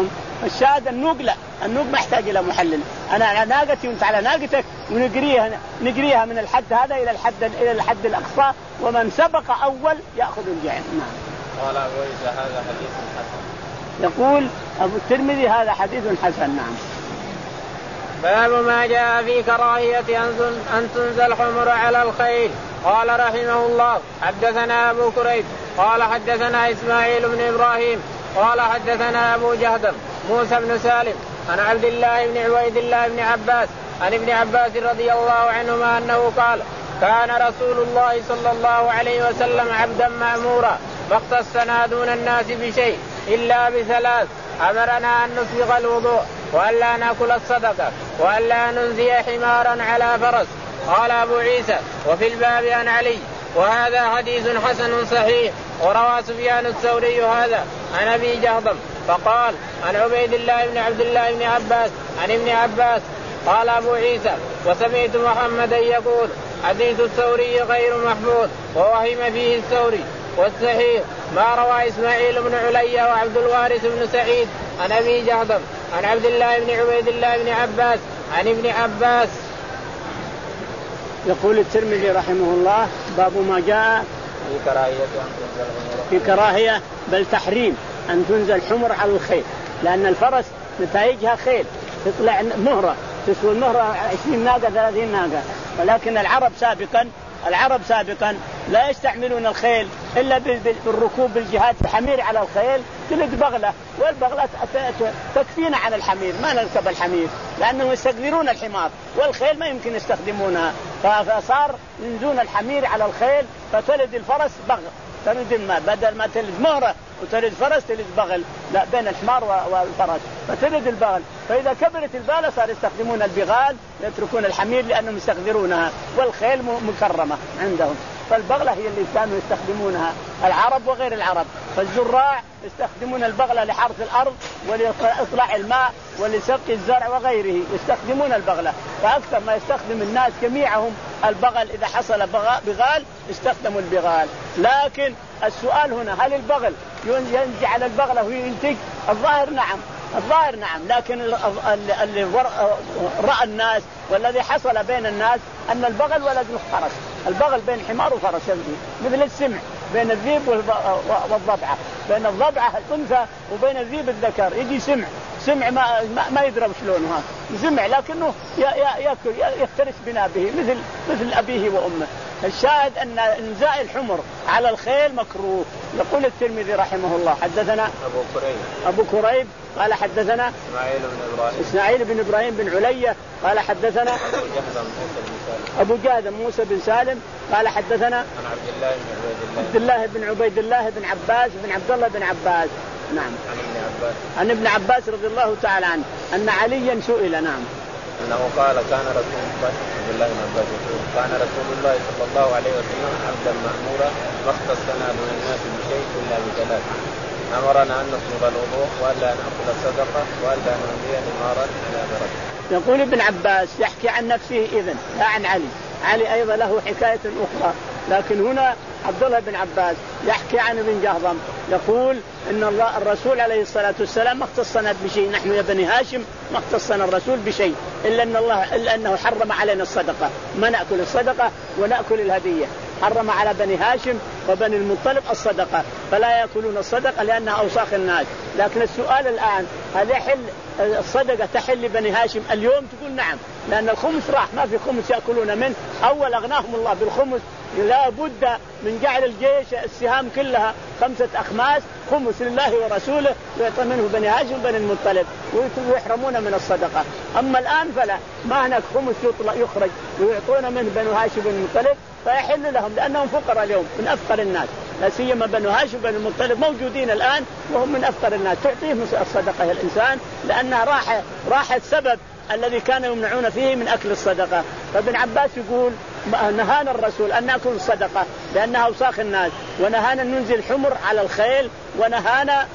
الشاهد النوق لا، النوق ما يحتاج إلى محلل. أنا على ناقتي وأنت على ناقتك ونجريها نجريها من الحد هذا إلى الحد إلى الحد الأقصى، ومن سبق أول يأخذ الجعل. نعم. قال أبو عيسى هذا حديث حسن. يقول أبو الترمذي هذا حديث حسن. نعم. باب ما جاء في كراهية أن تنزل الحمر على الخيل. قال رحمه الله حدثنا أبو كريب قال حدثنا إسماعيل بن إبراهيم قال حدثنا أبو جهدم موسى بن سالم عن عبد الله بن عبيد الله بن عباس عن ابن عباس رضي الله عنهما أنه قال كان رسول الله صلى الله عليه وسلم عبدا مأمورا ما اختصنا دون الناس بشيء إلا بثلاث: أمرنا أن نسبغ الوضوء وألا نأكل الصدقة وألا ننزي حمارا على فرس. قال أبو عيسى وفي الباب عن علي. وهذا حديث حسن صحيح. وروى سفيان الثوري هذا عن أبي جهضم فقال عن عبيد الله بن عبد الله بن عباس عن ابن عباس. قال أبو عيسى وسمعت محمدا يقول حديث الثوري غير محمود ووهم فيه الثوري. والصحيح ما روى إسماعيل بن علي وعبد الوارث بن سعيد عن أبي جهضم عن عبد الله بن عبيد الله بن عباس عن ابن عباس. يقول الترمذي رحمه الله باب ما جاء في كراهية أن تنزل الحمر في كراهية بل تحريم أن تنزل الحمر على الخيل، لأن الفرس نتائجها خيل تطلع مهرة تسوي المهرة عشرين ناقة ثلاثين ناقة. ولكن العرب سابقا العرب سابقا لا يستعملون الخيل إلا بالركوب بالجهاد. الحمير على الخيل تلد بغلة، والبغلة تكفينا عن الحمير، ما نركب الحمير لأنهم يستقدرون الحمار، والخيل ما يمكن يستخدمونها، فصار ينزون الحمير على الخيل فتلد الفرس بغل، تلد الماء بدل ما تلد مهرة وتلد فرس تلد بغل، لا بين الحمار والفرس فتلد البغل. فإذا كبرت البغلة صار يستخدمون البغال يتركون الحمير لأنهم يستقدرونها، والخيل مكرمة عندهم. فالبغلة هي اللي كانوا يستخدمونها العرب وغير العرب. فالزراع يستخدمون البغلة لحرث الأرض ولإطلاع الماء ولسقي الزرع وغيره يستخدمون البغلة. فأكثر ما يستخدم الناس جميعهم البغل، إذا حصل بغال استخدموا البغال. لكن السؤال هنا هل البغل ينزع على البغلة وينتج؟ الظاهر نعم، الظاهر نعم، لكن اللي رأى الناس والذي حصل بين الناس أن البغل ولد الفرس. البغل بين حمار وفرس يمشي مثل السمع بين الذيب والضبعة، بين الضبعة الأنثى وبين الذيب الذكر يجي سمع سمع ما ما يدرى شلونه، سمع لكنه يأكل يفترس بنابه مثل مثل أبيه وأمه. الشاهد أن إنزاء الحمر على الخيل مكروه. يقول الترمذي رحمه الله حدثنا أبو كريب أبو كريب قال حدثنا إسماعيل بن إبراهيم إسماعيل بن إبراهيم بن علية قال حدثنا أبو جهدم موسى بن سالم قال حدثنا عن عبد الله بن عبد الله بن عبيد الله بن عباس بن عبد الله بن عباس. نعم. عن ابن عباس عن ابن عباس رضي الله تعالى عنه أن عليا سئل. نعم. أنه قال كان رسول الله عبد الله بن عباس يقول كان رسول الله صلى الله عليه وسلم عبدا مأمورا ما اختصنا من الناس بشيء إلا بثلاث: أمرنا أن نسبغ الوضوء وألا نأكل الصدقة وألا ننزي حمارا على فرس. يقول ابن عباس يحكي عن نفسه إذن لا عن علي. علي أيضا له حكاية أخرى، لكن هنا عبد الله بن عباس يحكي عن ابن جهضم يقول إن الله الرسول عليه الصلاة والسلام ما اختصنا بشيء، نحن يا بني هاشم ما اختصنا الرسول بشيء إلا أن الله إلا أنه حرم علينا الصدقة، ما نأكل الصدقة ونأكل الهدية. حرم على بني هاشم وبني المطلب الصدقة فلا يأكلون الصدقة لأنها أوساخ الناس. لكن السؤال الآن هل يحل الصدقة تحل لبني هاشم اليوم؟ تقول نعم، لأن الخمس راح ما في خمس يأكلون منه. أول أغناهم الله بالخمس، لا بد من جعل الجيش السهام كلها خمسة أخماس خمس لله ورسوله يعطى منه بني هاشم بني المطلب ويحرمون من الصدقة. أما الآن فلا، ما هناك خمس يطلع يخرج ويعطون منه بني هاشم بني المطلب فيحل لهم لأنهم فقراء اليوم من أفقر الناس، لا سيما بنو هاشم بني المطلب موجودين الآن وهم من أفقر الناس. تعطيهم الصدقة الإنسان لأنها راح راح السبب الذي كانوا يمنعون فيه من أكل الصدقة. فابن عباس يقول نهانا الرسول أن نأكل الصدقة لأنها أوساخ الناس، ونهانا أن ننزل الحمر على الخيل، ونهانا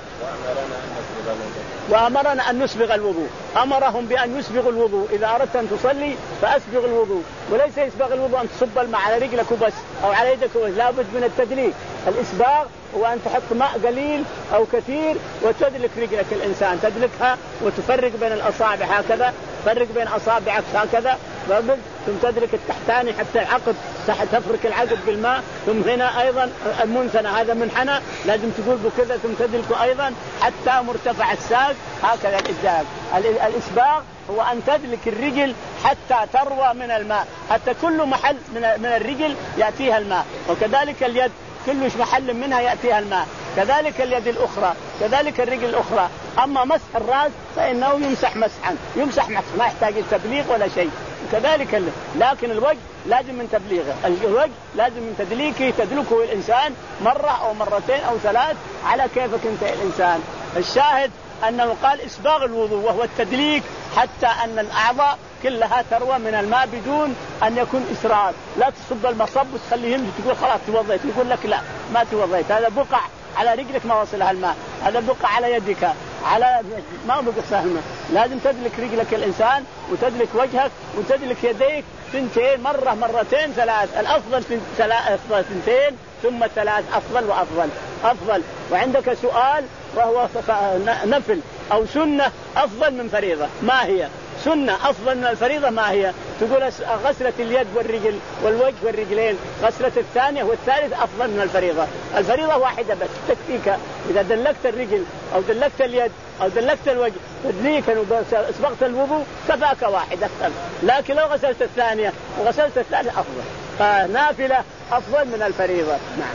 وأمرنا أن نسبغ الوضوء. أمرهم بأن يسبغوا الوضوء، إذا أردت أن تصلي فأسبغ الوضوء، وليس يسبغ الوضوء أن تصب الماء على رجلك وبس أو على يدك وبس، لا بد من التدليك. الإسباغ هو أن تحط ماء قليل أو كثير وتدلك رجلك الإنسان، تدلكها وتفرق بين الأصابع هكذا، فرق بين أصابعك هكذا ثم تدلك التحتاني حتى العقد، تفرك العقد بالماء، ثم هنا أيضا المنثنى هذا منحنى لازم تقول بكذا، ثم تدلكه أيضا حتى مرتفع الساق، هكذا الإسباغ. الإسباغ هو أن تدلك الرجل حتى تروى من الماء، حتى كل محل من الرجل يأتيها الماء، وكذلك اليد كل محل منها يأتيها الماء، كذلك اليد الأخرى، كذلك الرجل الأخرى. أما مسح الرأس فإنه يمسح مسحا، يمسح مسح ما يحتاج تبليغ ولا شيء، كذلك. لكن الوجه لازم من تبليغه، الوجه لازم من تدليكه، تدلكه الإنسان مرة أو مرتين أو ثلاث على كيفك أنت الإنسان. الشاهد أنه قال إسباغ الوضوء وهو التدليك حتى أن الأعضاء كلها تروى من الماء بدون أن يكون إسراف. لا تصب المصب وتخليه يمشي تقول خلاص توضيت، يقول لك لا ما توضيت، هذا بقع على رجلك ما وصلها الماء، هذا بقع على يدك على ما بقى سهمة. لازم تدلك رجلك الإنسان وتدلك وجهك وتدلك يديك ثنتين مرة مرتين ثلاث، الأفضل ثلاث ثنتين ثم ثلاث أفضل وأفضل أفضل. وعندك سؤال وهو نفل أو سنة أفضل من فريضة، ما هي سنة أفضل من الفريضة ما هي؟ تقول غسلة اليد والرجل والوجه والرجلين، غسلة الثانية والثالث أفضل من الفريضة. الفريضة واحدة بس تكفيك، إذا دلكت الرجل أو دلكت اليد أو دلكت الوجه تدليكا وأسبغت الوضوء كفاك واحد أفضل، لكن لو غسلت الثانية وغسلت الثالثة أفضل، فنافلة أفضل من الفريضة. نعم.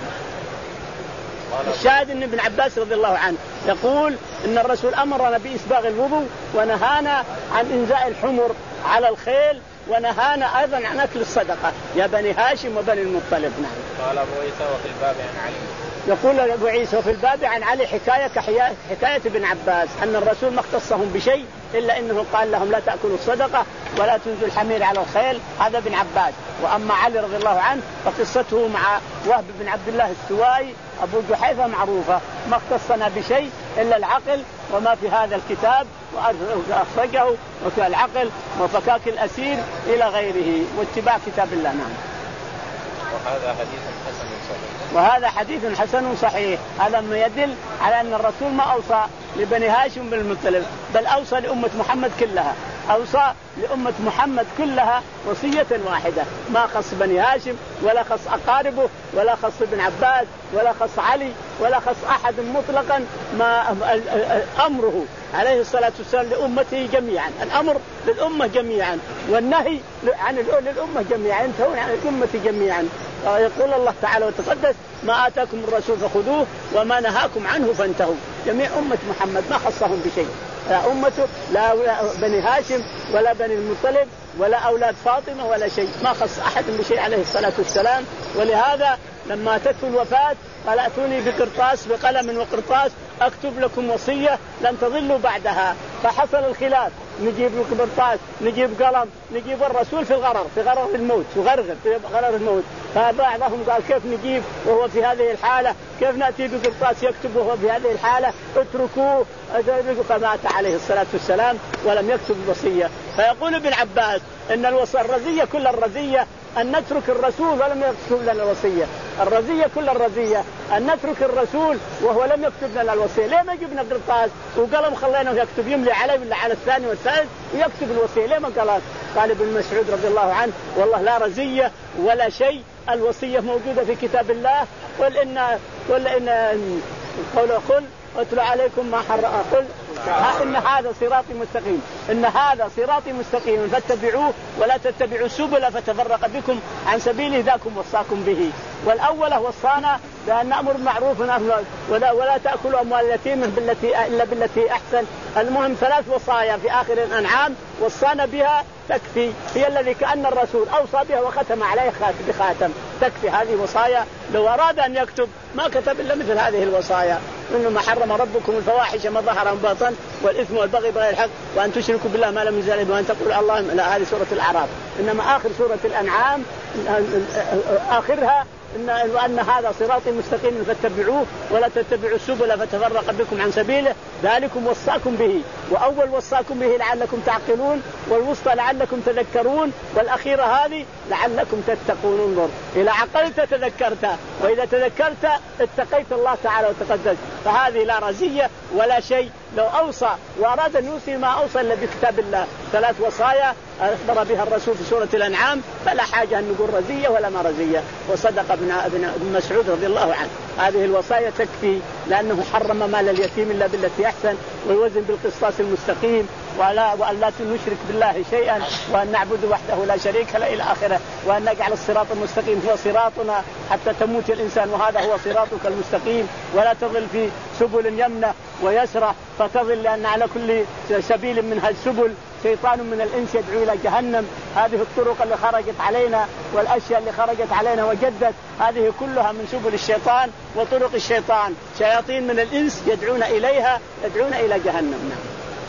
الشاهد ان ابن عباس رضي الله عنه يقول ان الرسول امرنا بإسباغ الوضوء ونهانا عن انزاء الحمر على الخيل، ونهانا ايضا عن اكل الصدقه يا بني هاشم وبني المطلب. نعم. قال ابو عيسى وفي الباب عن علي، يقول ابو عيسى وفي الباب عن علي حكايه كحكايه ابن عباس ان الرسول ما اختصهم بشيء الا انه قال لهم لا تاكلوا الصدقه ولا تنزوا الحمير على الخيل، هذا ابن عباس. واما علي رضي الله عنه فقصته مع وهب بن عبد الله السوائي ابو جحيفه معروفه، ما اختصنا بشيء الا العقل وما في هذا الكتاب واخرجه وفي العقل وفكاك الاسير الى غيره واتباع كتاب الله. نعم. وهذا حديث حسن صحيح. وهذا حديث حسن صحيح، هذا ما يدل على أن الرسول ما أوصى لبني هاشم بن المطلب بل أوصى لأمة محمد كلها، أوصى لأمة محمد كلها وصية واحدة، ما خص بني هاشم ولا خص أقاربه ولا خص ابن عباس ولا خص علي ولا خص أحد مطلقا، ما أمره عليه الصلاة والسلام لأمته جميعا، الأمر للأمة جميعا والنهي عن للأمة جميعا، ينتهون عن الأمة جميعا. يقول الله تعالى وتقدس ما آتاكم الرسول فخذوه وما نهاكم عنه فانتهوا. جميع أمة محمد ما خصهم بشيء، لا أمته لا بني هاشم ولا بني المطلب ولا أولاد فاطمة ولا شيء، ما خص أحد بشيء عليه الصلاة والسلام. ولهذا لما أتته الوفاة قال أتوني بقرطاس بقلم وقرطاس أكتب لكم وصية لن تضلوا بعدها، فحصل الخلاف، نجيب قرطاس نجيب قلم نجيب الرسول في الغرر في غرر الموت في غرغر في غرر الموت، فبعضهم قال كيف نجيب وهو في هذه الحالة، كيف نأتي بقرطاس يكتب وهو في هذه الحالة، اتركوه. فمات عليه الصلاة والسلام ولم يكتب الوصية. فيقول ابن عباس إن الوصية الرزية كل الرزية أن نترك الرسول ولم يكتب لنا الوصية، الرزية كل الرزية أن نترك الرسول وهو لم يكتب لنا الوصية. ليه ما جبنا قرطاس وقلم خلينا يكتب يملي عليه ولا على الثاني والثالث ويكتب الوصية؟ ليه ما قال؟ قال ابن مسعود رضي الله عنه والله لا رزية ولا شيء، الوصية موجودة في كتاب الله. قل إن قل إن قل قل أتلو عليكم ما حرم قل إن هذا صراطي مستقيم إن هذا صراطي مستقيم فاتبعوه ولا تتبعوا السبل فتفرق بكم عن سبيله ذاكم وصاكم به. والأول وصانا بأن نأمر بالمعروف ولا ولا تأكلوا أموال اليتيم بالتي إلا بالتي أحسن. المهم ثلاث وصايا في آخر الأنعام وصانا بها تكفي، هي الذي كأن الرسول أوصى بها وختم عليه بخاتم، تكفي هذه وصايا. لو أراد أن يكتب ما كتب إلا مثل هذه الوصايا، إنما حرم ربكم الفواحش ما ظهر وبطن والإثم والبغي بغير الحق وأن تشركوا بالله ما لم ينزل وأن تقولوا الله. لا، هذه سورة الأعراف. إنما آخر سورة الأنعام آخرها إن, وأن هذا صراطي مستقيم فاتبعوه ولا تتبعوا السبل فتفرق بكم عن سبيله ذلكم وصاكم به. وأول وصاكم به لعلكم تعقلون، والوسطى لعلكم تذكرون، والأخيرة هذه لعلكم تتقون. انظر إذا عقلت تذكرت، وإذا تذكرت اتقيت الله تعالى وتقدس. فهذه لا رزية ولا شيء. لو أوصى وأراد أن يوصي ما أوصى إلا بكتاب الله، ثلاث وصايا أخبر بها الرسول في سورة الأنعام، فلا حاجة أن نقول رزية ولا ما رزية. وصدق ابن مسعود رضي الله عنه، هذه الوصايا تكفي، لأنه حرم مال اليتيم إلا بالتي أحسن، ويوزن بالقسطاس المستقيم، ولا وأن لا نشرك بالله شيئا، وأن نعبد وحده لا شريك له إلى آخره، وأن نجعل الصراط المستقيم هو صراطنا حتى تموت الإنسان وهذا هو صراطك المستقيم، ولا تضل في سبل يمنة ويسرى فتضل، لأن على كل سبيل من هذه السبل شيطان من الإنس يدعو إلى جهنم. هذه الطرق اللي خرجت علينا والأشياء اللي خرجت علينا وجدت، هذه كلها من سبل الشيطان وطرق الشيطان، شياطين من الإنس يدعون إليها، يدعون إلى جهنم. نعم.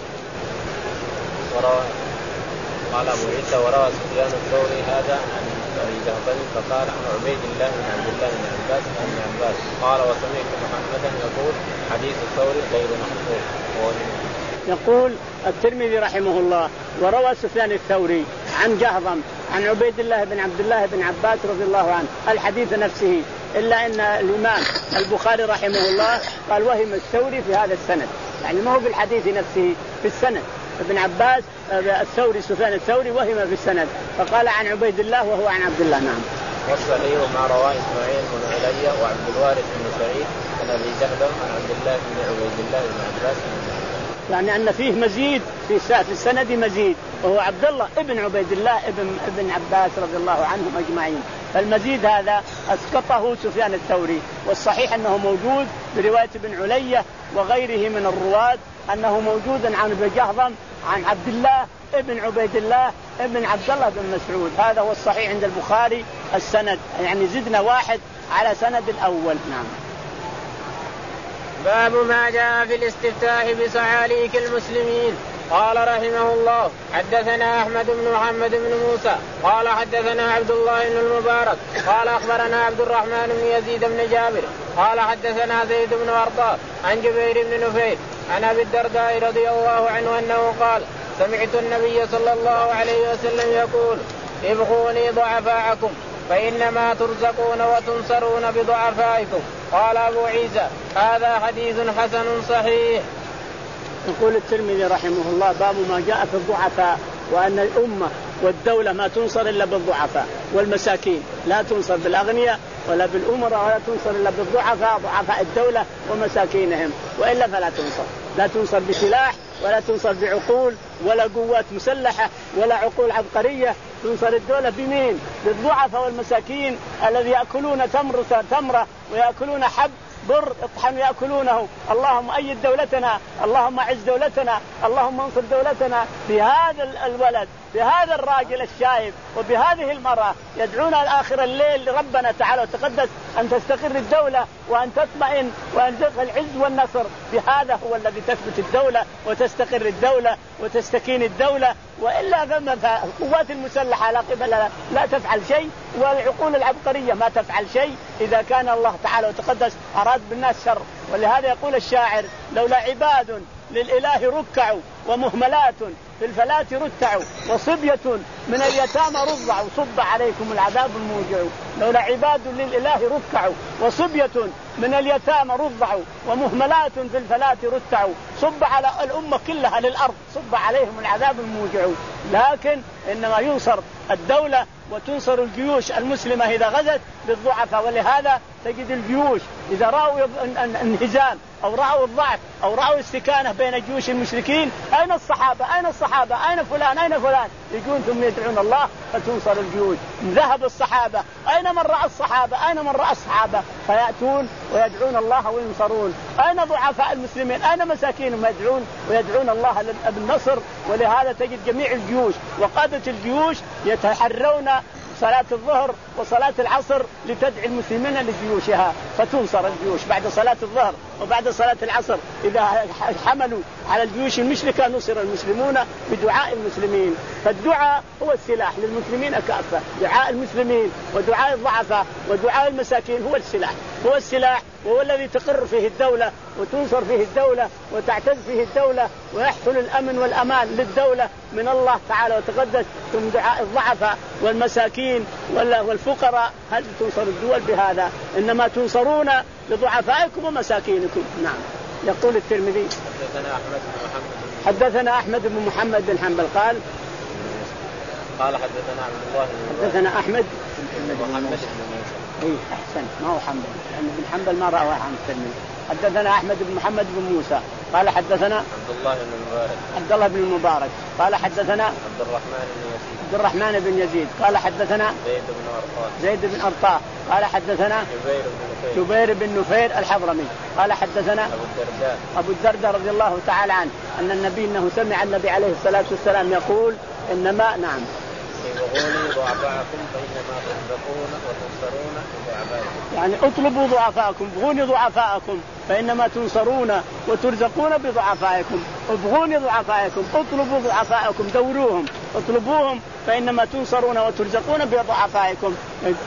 قال أبو عيسى وروى سفيان الثوري هذا عن أبي جهل فقال عن عبيد الله بن عبد الله بن عباس عن عباس قال وسمعت محمدا يقول حديث الثوري غير محفوظ. يقول الترمذي رحمه الله وروى سفيان الثوري عن جهضم عن عبيد الله بن عبد الله بن عباس رضي الله عنه الحديث نفسه، إلا أن الإمام البخاري رحمه الله قال وهم الثوري في هذا السند، يعني ما هو في الحديث نفسه، في السند. ابن عباس الثوري سفيان الثوري وهم في السند، فقال عن عبيد الله وهو عن عبد الله. نعم. والصحيح ما رواه إسماعيل بن علي وعبد الوارث بن سعيد عن أبي جهل عن عبد الله بن عبيد الله بن عباس، يعني أن فيه مزيد في في السند مزيد، وهو عبد الله ابن عبيد الله ابن ابن عباس رضي الله عنهم أجمعين. فالمزيد هذا أسقطه سفيان الثوري، والصحيح أنه موجود برواية ابن علية وغيره من الرواة، أنه موجود عن ابن جهضم عن عبد الله ابن عبيد الله ابن عبد الله بن مسعود. هذا هو الصحيح عند البخاري السند، يعني زدنا واحد على سند الأول. نعم. باب ما جاء في الاستفتاح بصعاليك المسلمين. قال رحمه الله حدثنا أحمد بن محمد بن موسى قال حدثنا عبد الله بن المبارك قال أخبرنا عبد الرحمن بن يزيد بن جابر قال حدثنا زيد بن أرطاة عن جبير بن نفيل عن أبي الدرداء رضي الله عنه أنه قال سمعت النبي صلى الله عليه وسلم يقول ابغوني ضعفاءكم فإنما ترزقون وتنصرون بضعفائكم. قال أبو عيسى هذا حديث حسن صحيح. يقول الترمذي رحمه الله باب ما جاء في الضعفاء، وأن الأمة والدولة ما تنصر إلا بالضعفاء والمساكين، لا تنصر بالأغنياء ولا بالأمراء ولا تنصر إلا بالضعفاء، ضعفاء الدولة ومساكينهم، وإلا فلا تنصر. لا تنصر بسلاح ولا تنصر بعقول ولا قوات مسلحة ولا عقول عبقرية. تنصر الدولة بمين؟ بالضعفاء والمساكين الذي يأكلون تمر تمرة ويأكلون حب بر اطحن يأكلونه. اللهم أيد دولتنا، اللهم أعز دولتنا، اللهم انصر دولتنا بهذا الولد، بهذا الراجل الشايب وبهذه المرأة يدعون آخر الليل لربنا تعالى وتقدس أن تستقر الدولة وأن تطمئن وأن تدخل العز والنصر. بهذا هو الذي تثبت الدولة وتستقر الدولة وتستكين الدولة، وإلا فالقوات المسلحة لا قبل لا, لا تفعل شيء، والعقول العبقرية ما تفعل شيء إذا كان الله تعالى وتقدس أراد بالناس شر. ولهذا يقول الشاعر لولا عباد للإله ركعوا ومهملات في الفلاة رتعوا وصبية من اليتامى رضعوا صب عليكم العذاب الموجع. لولا عباد للإله ركعوا وصبية من اليتامى رضعوا ومهملات في الفلاة رتعوا صب على الأمة كلها للأرض صب عليهم العذاب الموجع. لكن إنما ينصر الدولة وتنصر الجيوش المسلمة إذا غزت بالضعفاء. ولهذا تجد الجيوش إذا رأوا انهزام أو رأوا الضعف أو رأوا استكانة بين جيوش المشركين، أين الصحابة أين الصحابة أين فلان أين فلان، يجون ثم يدعون الله فتنصر الجيوش. ذهب الصحابة أين من رأى الصحابة أين من رأى الصحابة، فيأتون ويدعون الله وينصرون. أين ضعفاء المسلمين أين مساكينهم، يدعون ويدعون الله بالنصر. ولهذا تجد جميع الجيوش وقادة الجيوش يتحرون صلاة الظهر وصلاة العصر لتدعي المسلمين لجيوشها فتنصر الجيوش بعد صلاة الظهر وبعد صلاة العصر. إذا حملوا على الجيوش المشركة نصر المسلمون بدعاء المسلمين. فالدعاء هو السلاح للمسلمين كافة، دعاء المسلمين ودعاء الضعفاء ودعاء المساكين هو السلاح، هو السلاح وهو الذي تقر فيه الدولة وتنصر فيه الدولة وتعتز فيه الدولة ويحصل الأمن والأمان للدولة من الله تعالى وتقدس. ثم دعاء الضعفاء والمساكين والفقراء هل تنصر الدول بهذا؟ إنما تنصرون بضعفائكم ومساكينكم. نعم. يقول الترمذي حدثنا أحمد بن محمد حدثنا أحمد بن محمد بن حنبل قال قال حدثنا عبد الله بن حدثنا أحمد بن محمد بن موسى. إيه أحسن ما هو حنبل لأن ابن حنبل ما رواه عن الترمذي. حدثنا أحمد بن محمد بن موسى قال حدثنا عبد الله بن المبارك عبد الله بن المبارك قال حدثنا عبد الرحمن بن يزيد عبد الرحمن بن يزيد قال حدثنا زيد بن أرطاه زيد بن أرطاه قال حدثنا جبير بن نفير جبير بن نفير الحضرمي قال حدثنا أبو الدرداء أبو الدرداء رضي الله تعالى عنه أن النبي إنه سمع النبي عليه الصلاة والسلام يقول إنما نعم ابغوني ضعفاءكم فإنما ترزقون وتنصرون بضعفائكم. يعني اطلبوا ضعفاءكم، ابغوني ضعفاءكم فإنما تنصرون وترزقون بضعفائكم. ابغوني ضعفائكم، اطلبوا ضعفاءكم، دوروهم، اطلبوهم فإنما تنصرون وترزقون بضعفائكم.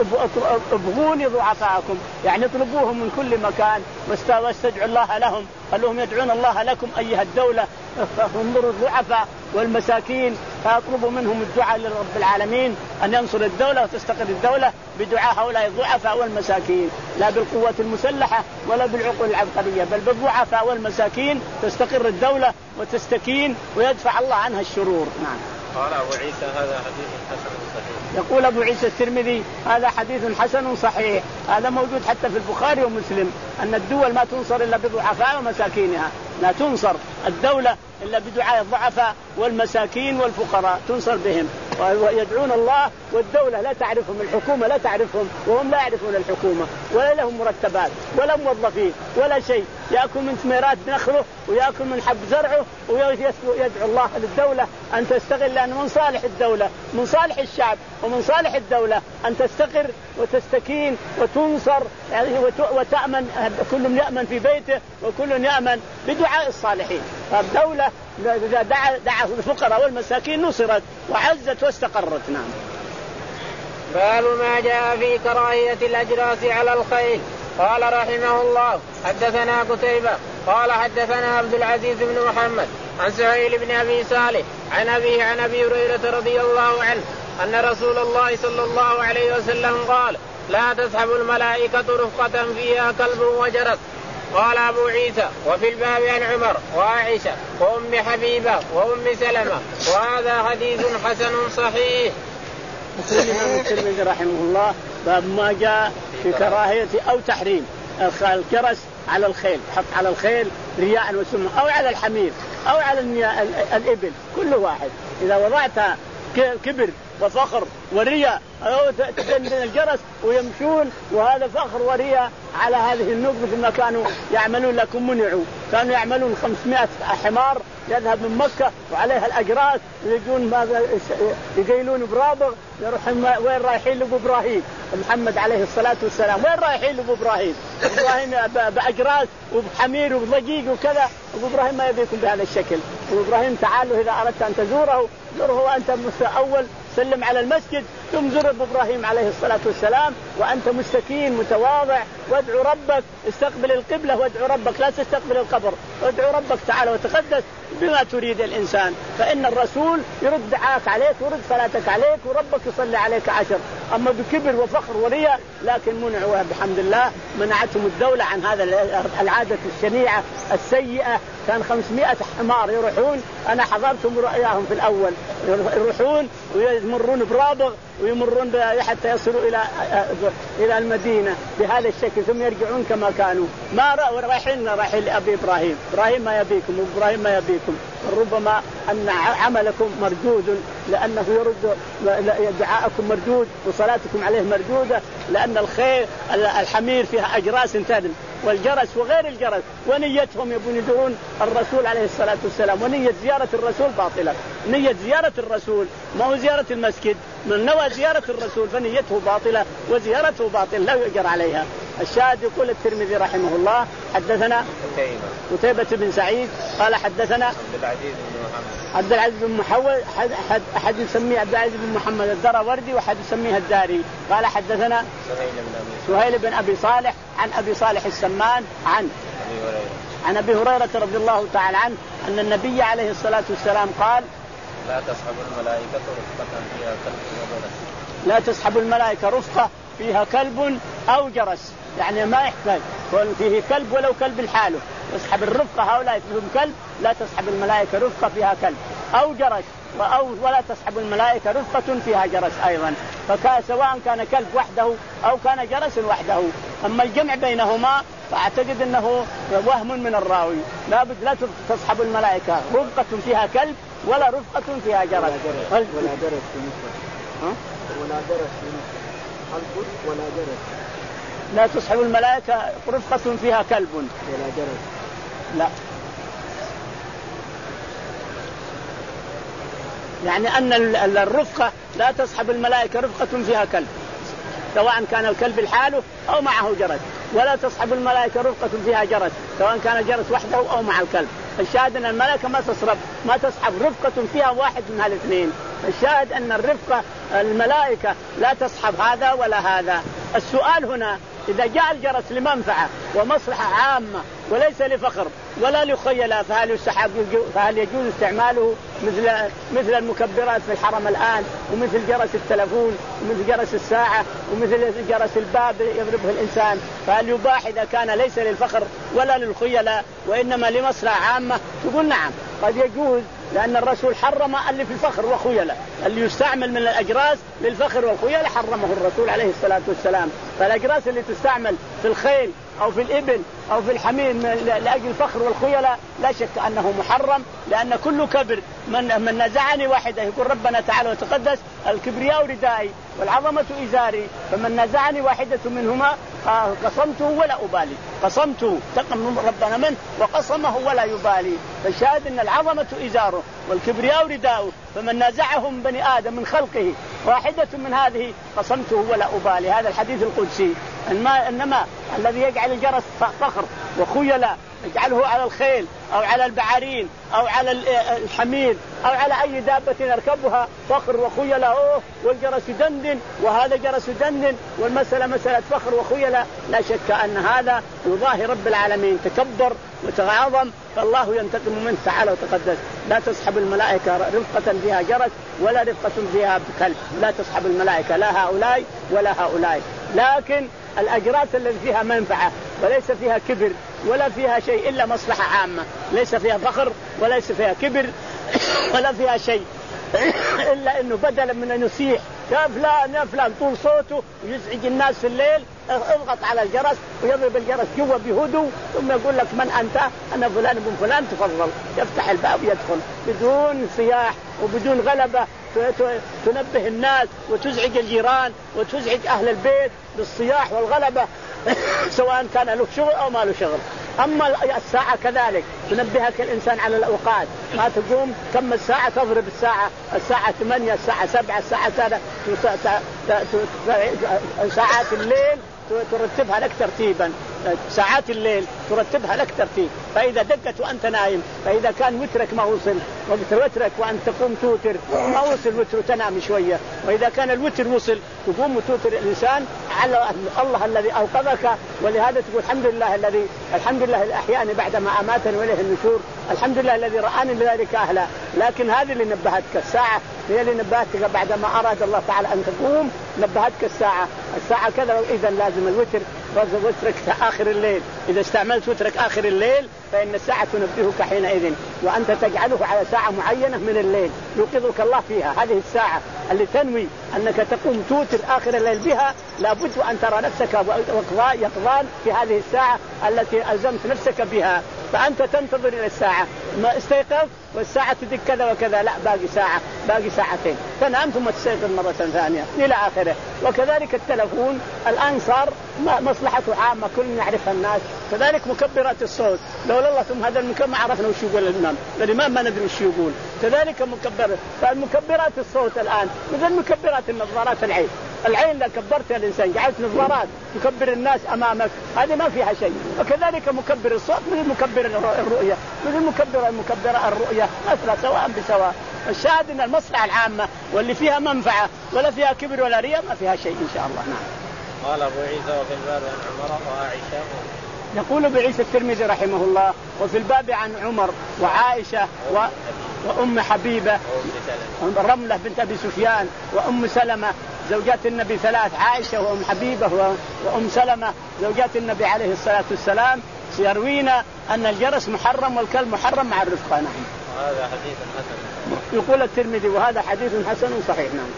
ابغوني ضعفاءكم يعني اطلبوهم من كل مكان واستدعوا الله لهم، خلوهم يدعون الله لكم أيها الدولة. انظروا الضعفاء والمساكين فاطلبوا منهم الدعاء لرب العالمين أن ينصر الدولة وتستقر الدولة بدعاء هؤلاء الضعفاء والمساكين، لا بالقوة المسلحة ولا بالعقول العبقرية، بل بالضعفاء والمساكين تستقر الدولة وتستكين ويدفع الله عنها الشرور. نعم. قال أبو عيسى هذا حديث حسن صحيح. يقول أبو عيسى الترمذي هذا حديث حسن صحيح. هذا موجود حتى في البخاري ومسلم أن الدول ما تنصر إلا بضعفاء ومساكينها، لا تنصر الدولة إلا بدعاء الضعفاء والمساكين والفقراء تنصر بهم ويدعون الله، والدولة لا تعرفهم، الحكومة لا تعرفهم وهم لا يعرفون الحكومة ولا لهم مرتبات ولا موظفين ولا شيء، يأكل من ثمرات نخله ويأكل من حب زرعه ويدعو الله للدولة أن تستغل، لأن من صالح الدولة من صالح الشعب ومن صالح الدولة أن تستقر وتستكين وتنصر وتأمن، كل يأمن في بيته وكل يأمن بدعاء الصالحين. فالدولة إذا دعا دعا الفقراء والمساكين نصرت وعزت واستقرت. نعم. باب ما جاء في كراهية الأجراس على الخيل. قال رحمه الله حدثنا قتيبة قال حدثنا عبد العزيز بن محمد عن سهيل بن أبي صالح عن أبيه عن أبي هريرة رضي الله عنه أن رسول الله صلى الله عليه وسلم قال لا تسحب الملائكة رفقة فيها كلب وجرس. قال أبو عيسى وفي الباب عن عمر وعائشة وأم حبيبة وأم سلمة وهذا حديث حسن صحيح. يقول الإمام الترمذي رحمه الله باب ما جاء في كراهية أو تحريم الجرس على الخيل، حط على الخيل رياء وسمع أو على الحمير أو على الإبل، كل واحد إذا وضعتها كبر وفخر ورياء أو تدندن الجرس ويمشون وهذا فخر ورياء على هذه النقطة. مثل ما كانوا يعملون لكم منعوا، كانوا يعملون خمسمائة حمار يذهب من مكة وعليها الأجراس يجون ماذا يقيلون برابغ يروحون وين رايحين لأبو إبراهيم محمد عليه الصلاة والسلام، وين رايحين لأبو إبراهيم إبراهيم بأجراس وبحمير وبضجيج وكذا. أبو إبراهيم ما يبيكم بهذا الشكل. أبو إبراهيم تعالوا إذا أردت أن تزوره زوره وأنت أول سلم على المسجد ثم زر أبو إبراهيم عليه الصلاة والسلام وأنت مستكين متواضع وادعو ربك، استقبل القبلة وادعو ربك لا تستقبل القبر، وادعو ربك تعالى وتقدس بما تريد الإنسان، فإن الرسول يرد دعاك عليك ويرد صلاتك عليك وربك يصلي عليك عشر. أما بكبر وفخر ورياء لكن منعوا بحمد الله، منعتهم الدولة عن هذا العادة الشنيعة السيئة. كان خمسمائة حمار يروحون، أنا حضرتهم رؤياهم في الأول، يروحون ويمرون برابغ ويمرون حتى يصلوا إلى إلى المدينة بهذا الشكل ثم يرجعون كما كانوا. ما رأوا رايحين رايحين لأبي إبراهيم، إبراهيم ما يبيكم وإبراهيم ما يبيكم. ربما أن عملكم مردود لأنه يرد دعاءكم مردود وصلاتكم عليه مردودة، لأن الخير الحمير فيها أجراس تدم والجرس وغير الجرس ونيتهم يبون يدعون الرسول عليه الصلاة والسلام، ونية زيارة الرسول باطلة. نية زيارة الرسول ما هو زيارة المسجد، من نوى زيارة الرسول فنيته باطلة وزيارته باطلة لا يؤجر عليها. الشاهد يقول الترمذي رحمه الله حدثنا قتيبة بن سعيد قال حدثنا عبد العزيز بن محمد عبد العزيز بن محمد أحد أحد يسميه عبد العزيز بن محمد الدراوردي وأحد يسميه الداري قال حدثنا سهيل بن أبي صالح عن أبي صالح السمان عن عن أبي هريرة رضي الله تعالى عنه أن النبي عليه الصلاة والسلام قال لا تسحب الملائكة رفقة فيها كلب وجرس. لا تسحب الملائكة رفقة فيها كلب أو جرس، يعني ما يحتاج كون فيه كلب ولو كلب الحاله. تسحب الرفقة هؤلاء فيهم كلب، لا تسحب الملائكة رفقة فيها كلب أو جرس، أو ولا تسحب الملائكة رفقة فيها جرس أيضا، فسواء كان كلب وحده أو كان جرس وحده. أما الجمع بينهما فأعتقد أنه وهم من الراوي، لا بد لا تصحب الملائكة رفقة فيها كلب ولا رفقة فيها جرس ولا جرس ولا جرس في مصر ها ولا جرس في مصر قلب ولا جرس. لا تصحب الملائكة رفقة فيها كلب ولا جرس. لا، يعني أن الرفقة لا تصحب الملائكة رفقة فيها كلب سواء كان الكلب الحاله أو معه جرس، ولا تصحب الملائكة رفقة فيها جرس سواء كان الجرس وحده أو مع الكلب. الشاهد أن الملائكة ما تصحب ما تصحب رفقة فيها واحد من هالاثنين. الشاهد أن الرفقة الملائكة لا تصحب هذا ولا هذا. السؤال هنا إذا جاء الجرس لمنفعة ومصلحة عامة وليس لفخر ولا لخيلاء فهل يستحب فهل يجوز استعماله مثل مثل المكبرات في الحرم الآن، ومثل جرس التلفون ومثل جرس الساعة ومثل جرس الباب يضربه الإنسان، فهل يباح إذا كان ليس للفخر ولا للخيلاء وإنما لمصلحة عامة؟ تقول نعم قد يجوز، لأن الرسول حرم اللي في الفخر وخيلاء، اللي يستعمل من الأجراس للفخر والخيلاء حرمه الرسول عليه الصلاة والسلام. فالأجراس اللي تستعمل في الخيل أو في الإبل أو في الحمير لأجل الفخر والخيلاء لا شك أنه محرم، لأن كل كبر من, من نزعني واحدة يقول ربنا تعالى وتقدس الكبرياء ردائي والعظمة إزاري، فمن نزعني واحدة منهما قصمته ولا أبالي، قصمته تقم ربنا منه وقصمه ولا يبالي. فالشاهد أن العظمة إزاره والكبرياء رداؤه، فمن نزعهم بني آدم من خلقه واحدة من هذه قصمته ولا أبالي. هذا الحديث القدسي. إنما الذي يجعل الجرس فخر وخيلاء يجعله على الخيل أو على البعارين أو على الحمير أو على أي دابة نركبها فخر وخيلاء أوه والجرس يدندن وهذا جرس يدندن والمسألة مسألة فخر وخيلاء، لا شك أن هذا يضاهي رب العالمين تكبر وتعظم، فالله ينتقم منه تعالى وتقدس. لا تصحب الملائكة رفقة فيها جرس ولا رفقة فيها كلب، لا تصحب الملائكة لا هؤلاء ولا هؤلاء. لكن الأجراس التي فيها منفعة وليس فيها كبر ولا فيها شيء إلا مصلحة عامة، ليس فيها فخر وليس فيها كبر ولا فيها شيء إلا أنه بدلا من أن يصيح يا فلان يا فلان طول صوته ويزعج الناس في الليل، اضغط على الجرس ويضرب الجرس جوا بهدوء ثم يقول لك من أنت؟ أنا فلان ابن فلان، تفضل، يفتح الباب يدخل بدون صياح وبدون غلبة تنبه الناس وتزعج الجيران وتزعج أهل البيت بالصياح والغلبة سواء كان له شغل أو ما له شغل. أما الساعة كذلك تنبهك الإنسان على الأوقات، ما تقوم كم الساعة تضرب الساعة الساعة ثمانية الساعة سبعة الساعة ساعات الليل ترتبها لك ترتيبا، ساعات الليل ترتبها لك ترتيب، فإذا دقت وأنت نايم، فإذا كان وترك ما وصل وقت وترك وأنت تقوم توتر ما وصل وتر تنام شوية، وإذا كان الوتر وصل تقوم وتوتر الإنسان على الله الذي أوقظك. ولهذا تقول الحمد لله الذي الحمد لله الأحيان بعدما أماتني وإليه النشور، الحمد لله الذي رآني لذلك أهلا. لكن هذه اللي نبهتك الساعة، هي اللي نبهتك بعدما أراد الله تعالى أن تقوم نبهتك الساعة الساعة كذا. إذا لازم الوتر وترك آخر الليل، إذا استعملت وترك آخر الليل فإن الساعة تنبهك حينئذ، وأنت تجعله على ساعة معينة من الليل يوقظك الله فيها. هذه الساعة اللي تنوي أنك تقوم توتر آخر الليل بها لابد أن ترى نفسك يقظان في هذه الساعة التي ألزمت نفسك بها. فأنت تنتظر إلى الساعة ما استيقظ والساعة تدق كذا وكذا، لا باقي ساعة باقي ساعتين، تنام ثم تستيقظ مرة ثانية إلى آخره. وكذلك التلفون الآن صار مصلحته عامة كل يعرفها الناس. كذلك مكبرات الصوت، لولا الله ثم هذا المكبر ما عرفنا وش يقول الإمام، الإمام ما ندري وش يقول. كذلك مكبر، فالمكبرات الصوت الآن مثل مكبرات النظارات العين، العين لو كبرت الإنسان جعلت نظارات تكبر الناس أمامك هذه ما فيها شيء. وكذلك مكبر الصوت مثل مكبر الرؤية مثل مكبر المكبر الرؤية مثلا سواء بسواء. الشاهد أن المصلحة العامة واللي فيها منفعة ولا فيها كبر ولا رياء ما فيها شيء إن شاء الله. نعم. قال أبو عيسى وفي الباب عن عمر وعائشة. يقول أبو عيسى الترمذي رحمه الله وفي الباب عن عمر وعائشة و... وأم حبيبة رملة بنت أبي سفيان وأم سلمة زوجات النبي ثلاث، عائشة وأم حبيبة وأم سلمة زوجات النبي عليه الصلاة والسلام، يروينا أن الجرس محرم والكلب محرم مع الرفقة. نعم. هذا حديث حسن. يقول الترمذي وهذا حديث حسن صحيح. نعم.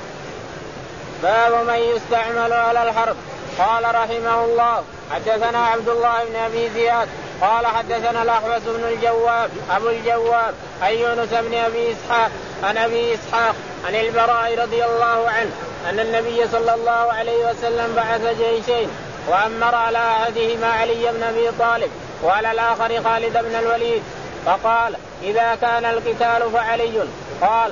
باب من يستعمل على الحرب. قال رحمه الله حدثنا عبد الله بن أبي زياد قال حدثنا الأحوص بن الجواب أبو الجواب عن يونس بن أبي إسحاق عن أبي إسحاق عن البراء رضي الله عنه أن النبي صلى الله عليه وسلم بعث جيشين وأمر على أحدهما علي بن أبي طالب وعلى الآخر خالد بن الوليد، فقال إذا كان القتال فعلي. قال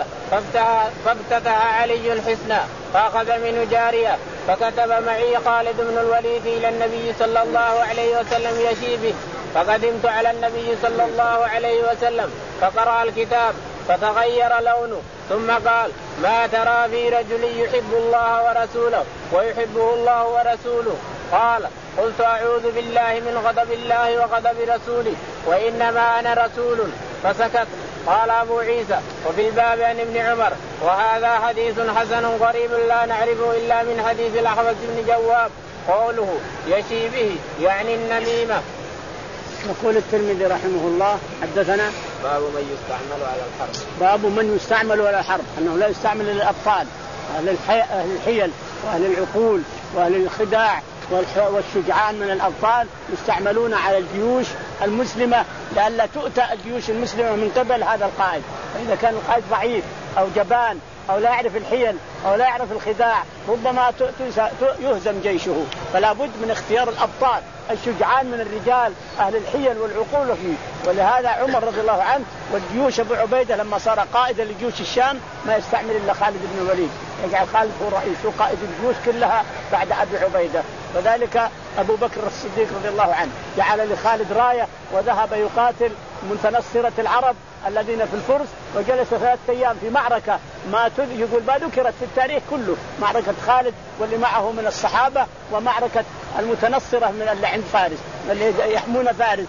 فافتتح علي الحصن فأخذ منه جارية فكتب معي خالد بن الوليد إلى النبي صلى الله عليه وسلم يشي به، فقدمت على النبي صلى الله عليه وسلم فقرأ الكتاب فتغير لونه ثم قال ما ترى في رجل يحب الله ورسوله ويحبه الله ورسوله؟ قال قلت أعوذ بالله من غضب الله وغضب رسوله وإنما أنا رسول، فسكت. قال أبو عيسى وفي الباب عن ابن عمر وهذا حديث حسن غريب لا نعرفه إلا من حديث الأحوص بن جواب قوله يشي به يعني النميمة. يقول الترمذي رحمه الله حدثنا باب من يستعمل على الحرب. باب من يستعمل على الحرب، أنه لا يستعمل للأبطال أهل الحيل وأهل العقول وأهل الخداع والشجعان من الأبطال يستعملون على الجيوش المسلمة لئلا تؤتى الجيوش المسلمة من قبل هذا القائد. فإذا كان القائد ضعيف أو جبان أو لا يعرف الحيل أو لا يعرف الخداع ربما يهزم جيشه. فلا بد من اختيار الأبطال الشجعان من الرجال أهل الحيل والعقول فيه. ولهذا عمر رضي الله عنه والجيوش أبو عبيدة لما صار قائدا لجيوش الشام ما يستعمل إلا خالد بن الوليد، يجعل خالد هو رئيس وقائد الجيوش كلها بعد أبي عبيدة. وذلك أبو بكر الصديق رضي الله عنه جعل لخالد راية وذهب يقاتل متنصرة العرب الذين في الفرس وجلس ثلاثة أيام في معركة ما يقول ما ذكرت في التاريخ كله، معركة خالد واللي معه من الصحابة ومعركة المتنصرة من اللي عند فارس اللي يحمون فارس.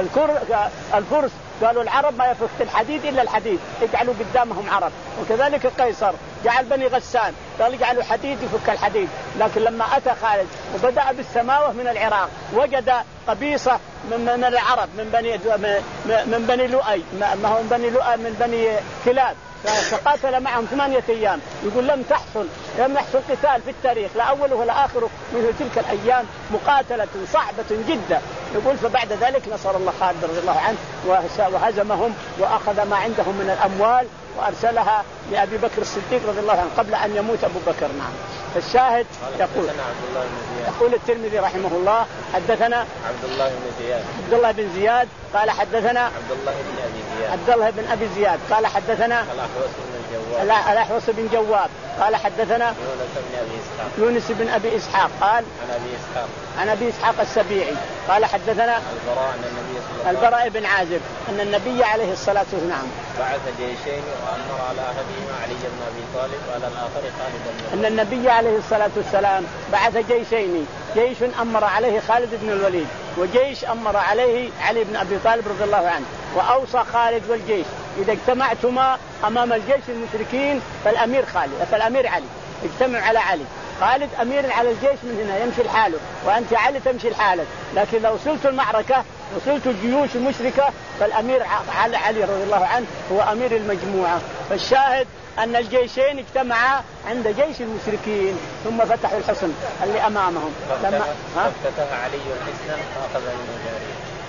الفرس قالوا العرب ما يفك الحديد إلا الحديد يجعلوا قدامهم عرب، وكذلك قيصر جعل بني غسان قال يجعلوا حديد يفك الحديد. لكن لما أتى خالد وبدأ بالسماوة من العراق وجد قبيصة من العرب من بني من بني لؤي ما هو من بني لؤي من بني كلاب، فقاتل معهم ثمانية أيام. يقول لم تحصل لم يحصل قتال في التاريخ لا أوله ولا آخره مثل تلك الأيام مقاتلة صعبة جدا. يقول فبعد ذلك نصر الله خالد رضي الله عنه وهزمهم وأخذ ما عندهم من الأموال وأرسلها لأبي بكر الصديق رضي الله عنه قبل أن يموت أبو بكر. نعم. الشاهد يقول يقول الترمذي رحمه الله حدثنا عبد الله بن زياد عبد الله بن زياد قال حدثنا عبد الله بن أبي زياد عبد الله بن أبي زياد قال حدثنا الأحوص بن الجواب الأحوص بن جواب قال حدثنا يونس بن أبي إسحاق يونس بن أبي إسحاق قال عن أبي إسحاق عن أبي إسحاق السبيعي قال حدثنا البراء أن النبي صلى الله عليه وسلم البراء بن عازب أن النبي عليه الصلاة والسلام بعث جيشين وأمر على أحدهما علي بن أبي طالب وعلى الآخر خالد بن الوليد. أن النبي عليه الصلاة والسلام بعث جيشين، جيش أمر عليه خالد بن الوليد وجيش أمر عليه علي بن أبي طالب رضي الله عنه، وأوصى خالد والجيش إذا اجتمعتما أمام الجيش المشركين فالأمير خالد فالأمير علي اجتمع على علي. خالد أمير على الجيش من هنا يمشي لحاله وأنت علي تمشي لحالك، لكن لو وصلت المعركة وصلت الجيوش المشركة فالأمير علي, علي رضي الله عنه هو أمير المجموعة. فالشاهد أن الجيشين اجتمعا عند جيش المشركين ثم فتحوا الحصن اللي أمامهم. لما افتتح علي الحصن فأخذ منه جارية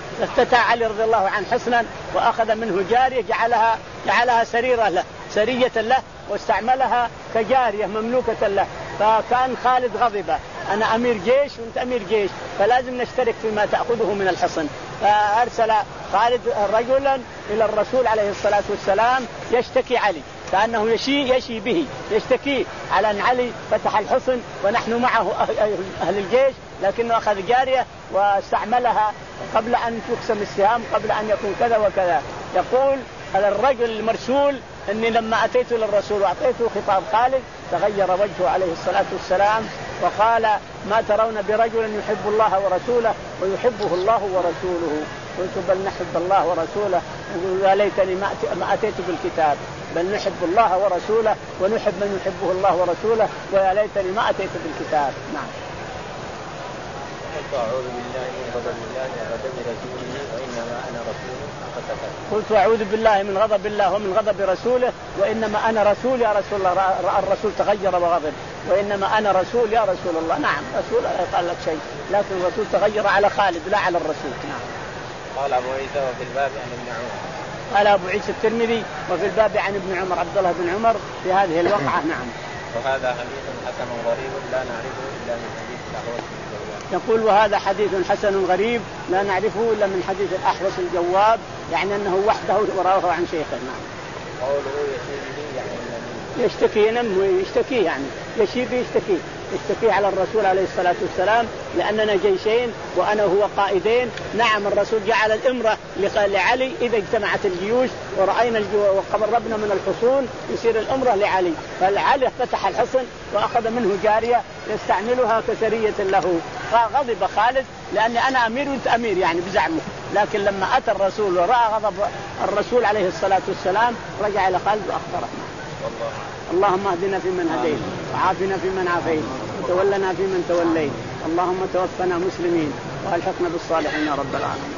فافتتح علي رضي الله عنه حصنا وأخذ منه جارية جعلها جعلها سريرة له سرية له واستعملها كجارية مملوكة له. فكان خالد غضبه أنا أمير جيش وأنت أمير جيش فلازم نشترك فيما تأخذه من الحصن. فأرسل خالد رجلا إلى الرسول عليه الصلاة والسلام يشتكي علي كأنه يشي يشي به يشتكي على أن علي فتح الحصن ونحن معه أهل الجيش لكنه أخذ جارية واستعملها قبل أن تقسم السهام قبل أن يكون كذا وكذا. يقول هذا الرجل المرسول أني لما أتيت للرسول وأعطيته خطاب خالد تغير وجهه عليه الصلاة والسلام وقال ما ترون برجل يحب الله ورسوله ويحبه الله ورسوله. قلت بل نحب الله ورسوله يا ليتني ما أتيت بالكتاب بل نحب الله ورسوله ونحب من يحبه الله ورسوله ويا ليتني ما أتيت بالكتاب. نعم. أعوذ بالله من غضب الله وغضب رسوله وإنما أنا رسول قلت أعوذ بالله من غضب الله ومن غضب رسوله وإنما أنا رسول يا رسول الله. رأى الرسول تغير وغضب وإنما أنا رسول يا رسول الله. نعم رسول قال لك شيء لكن الرسول تغير على خالد لا على الرسول. نعم. قال أبو عيسى وفي الباب عن ابن عمر. قال أبو عيسى الترمذي وفي الباب عن ابن عمر عبد الله بن عمر في هذه الوقعة. نعم. وهذا حديث حسن غريب لا نعرفه إلا من حديث الأحوص الجواب. يقول وهذا حديث حسن غريب لا نعرفه إلا من حديث الأحوص الجواب يعني أنه وحده وراه عن شيخه. نعم. قوله يشي به يعني يشتكي ينم يشتكي يعني يشي به يشتكي يشتكي على الرسول عليه الصلاة والسلام لأننا جيشين وأنا هو قائدين. نعم الرسول جعل الإمرة لعلي إذا اجتمعت الجيوش ورأينا وقربنا من الحصون يصير الأمرة لعلي. فالعلي فتح الحصن وأخذ منه جارية يستعملها كسرية له. فغضب خالد لأني أنا أمير وأنت أمير يعني بزعمه. لكن لما أتى الرسول ورأى غضب الرسول عليه الصلاة والسلام رجع إلى خالد وأخبره. اللهم اهدنا فيمن هديت وعافنا فيمن عافيت وتولنا فيمن توليت اللهم توفنا مسلمين والحقنا بالصالحين يا رب العالمين.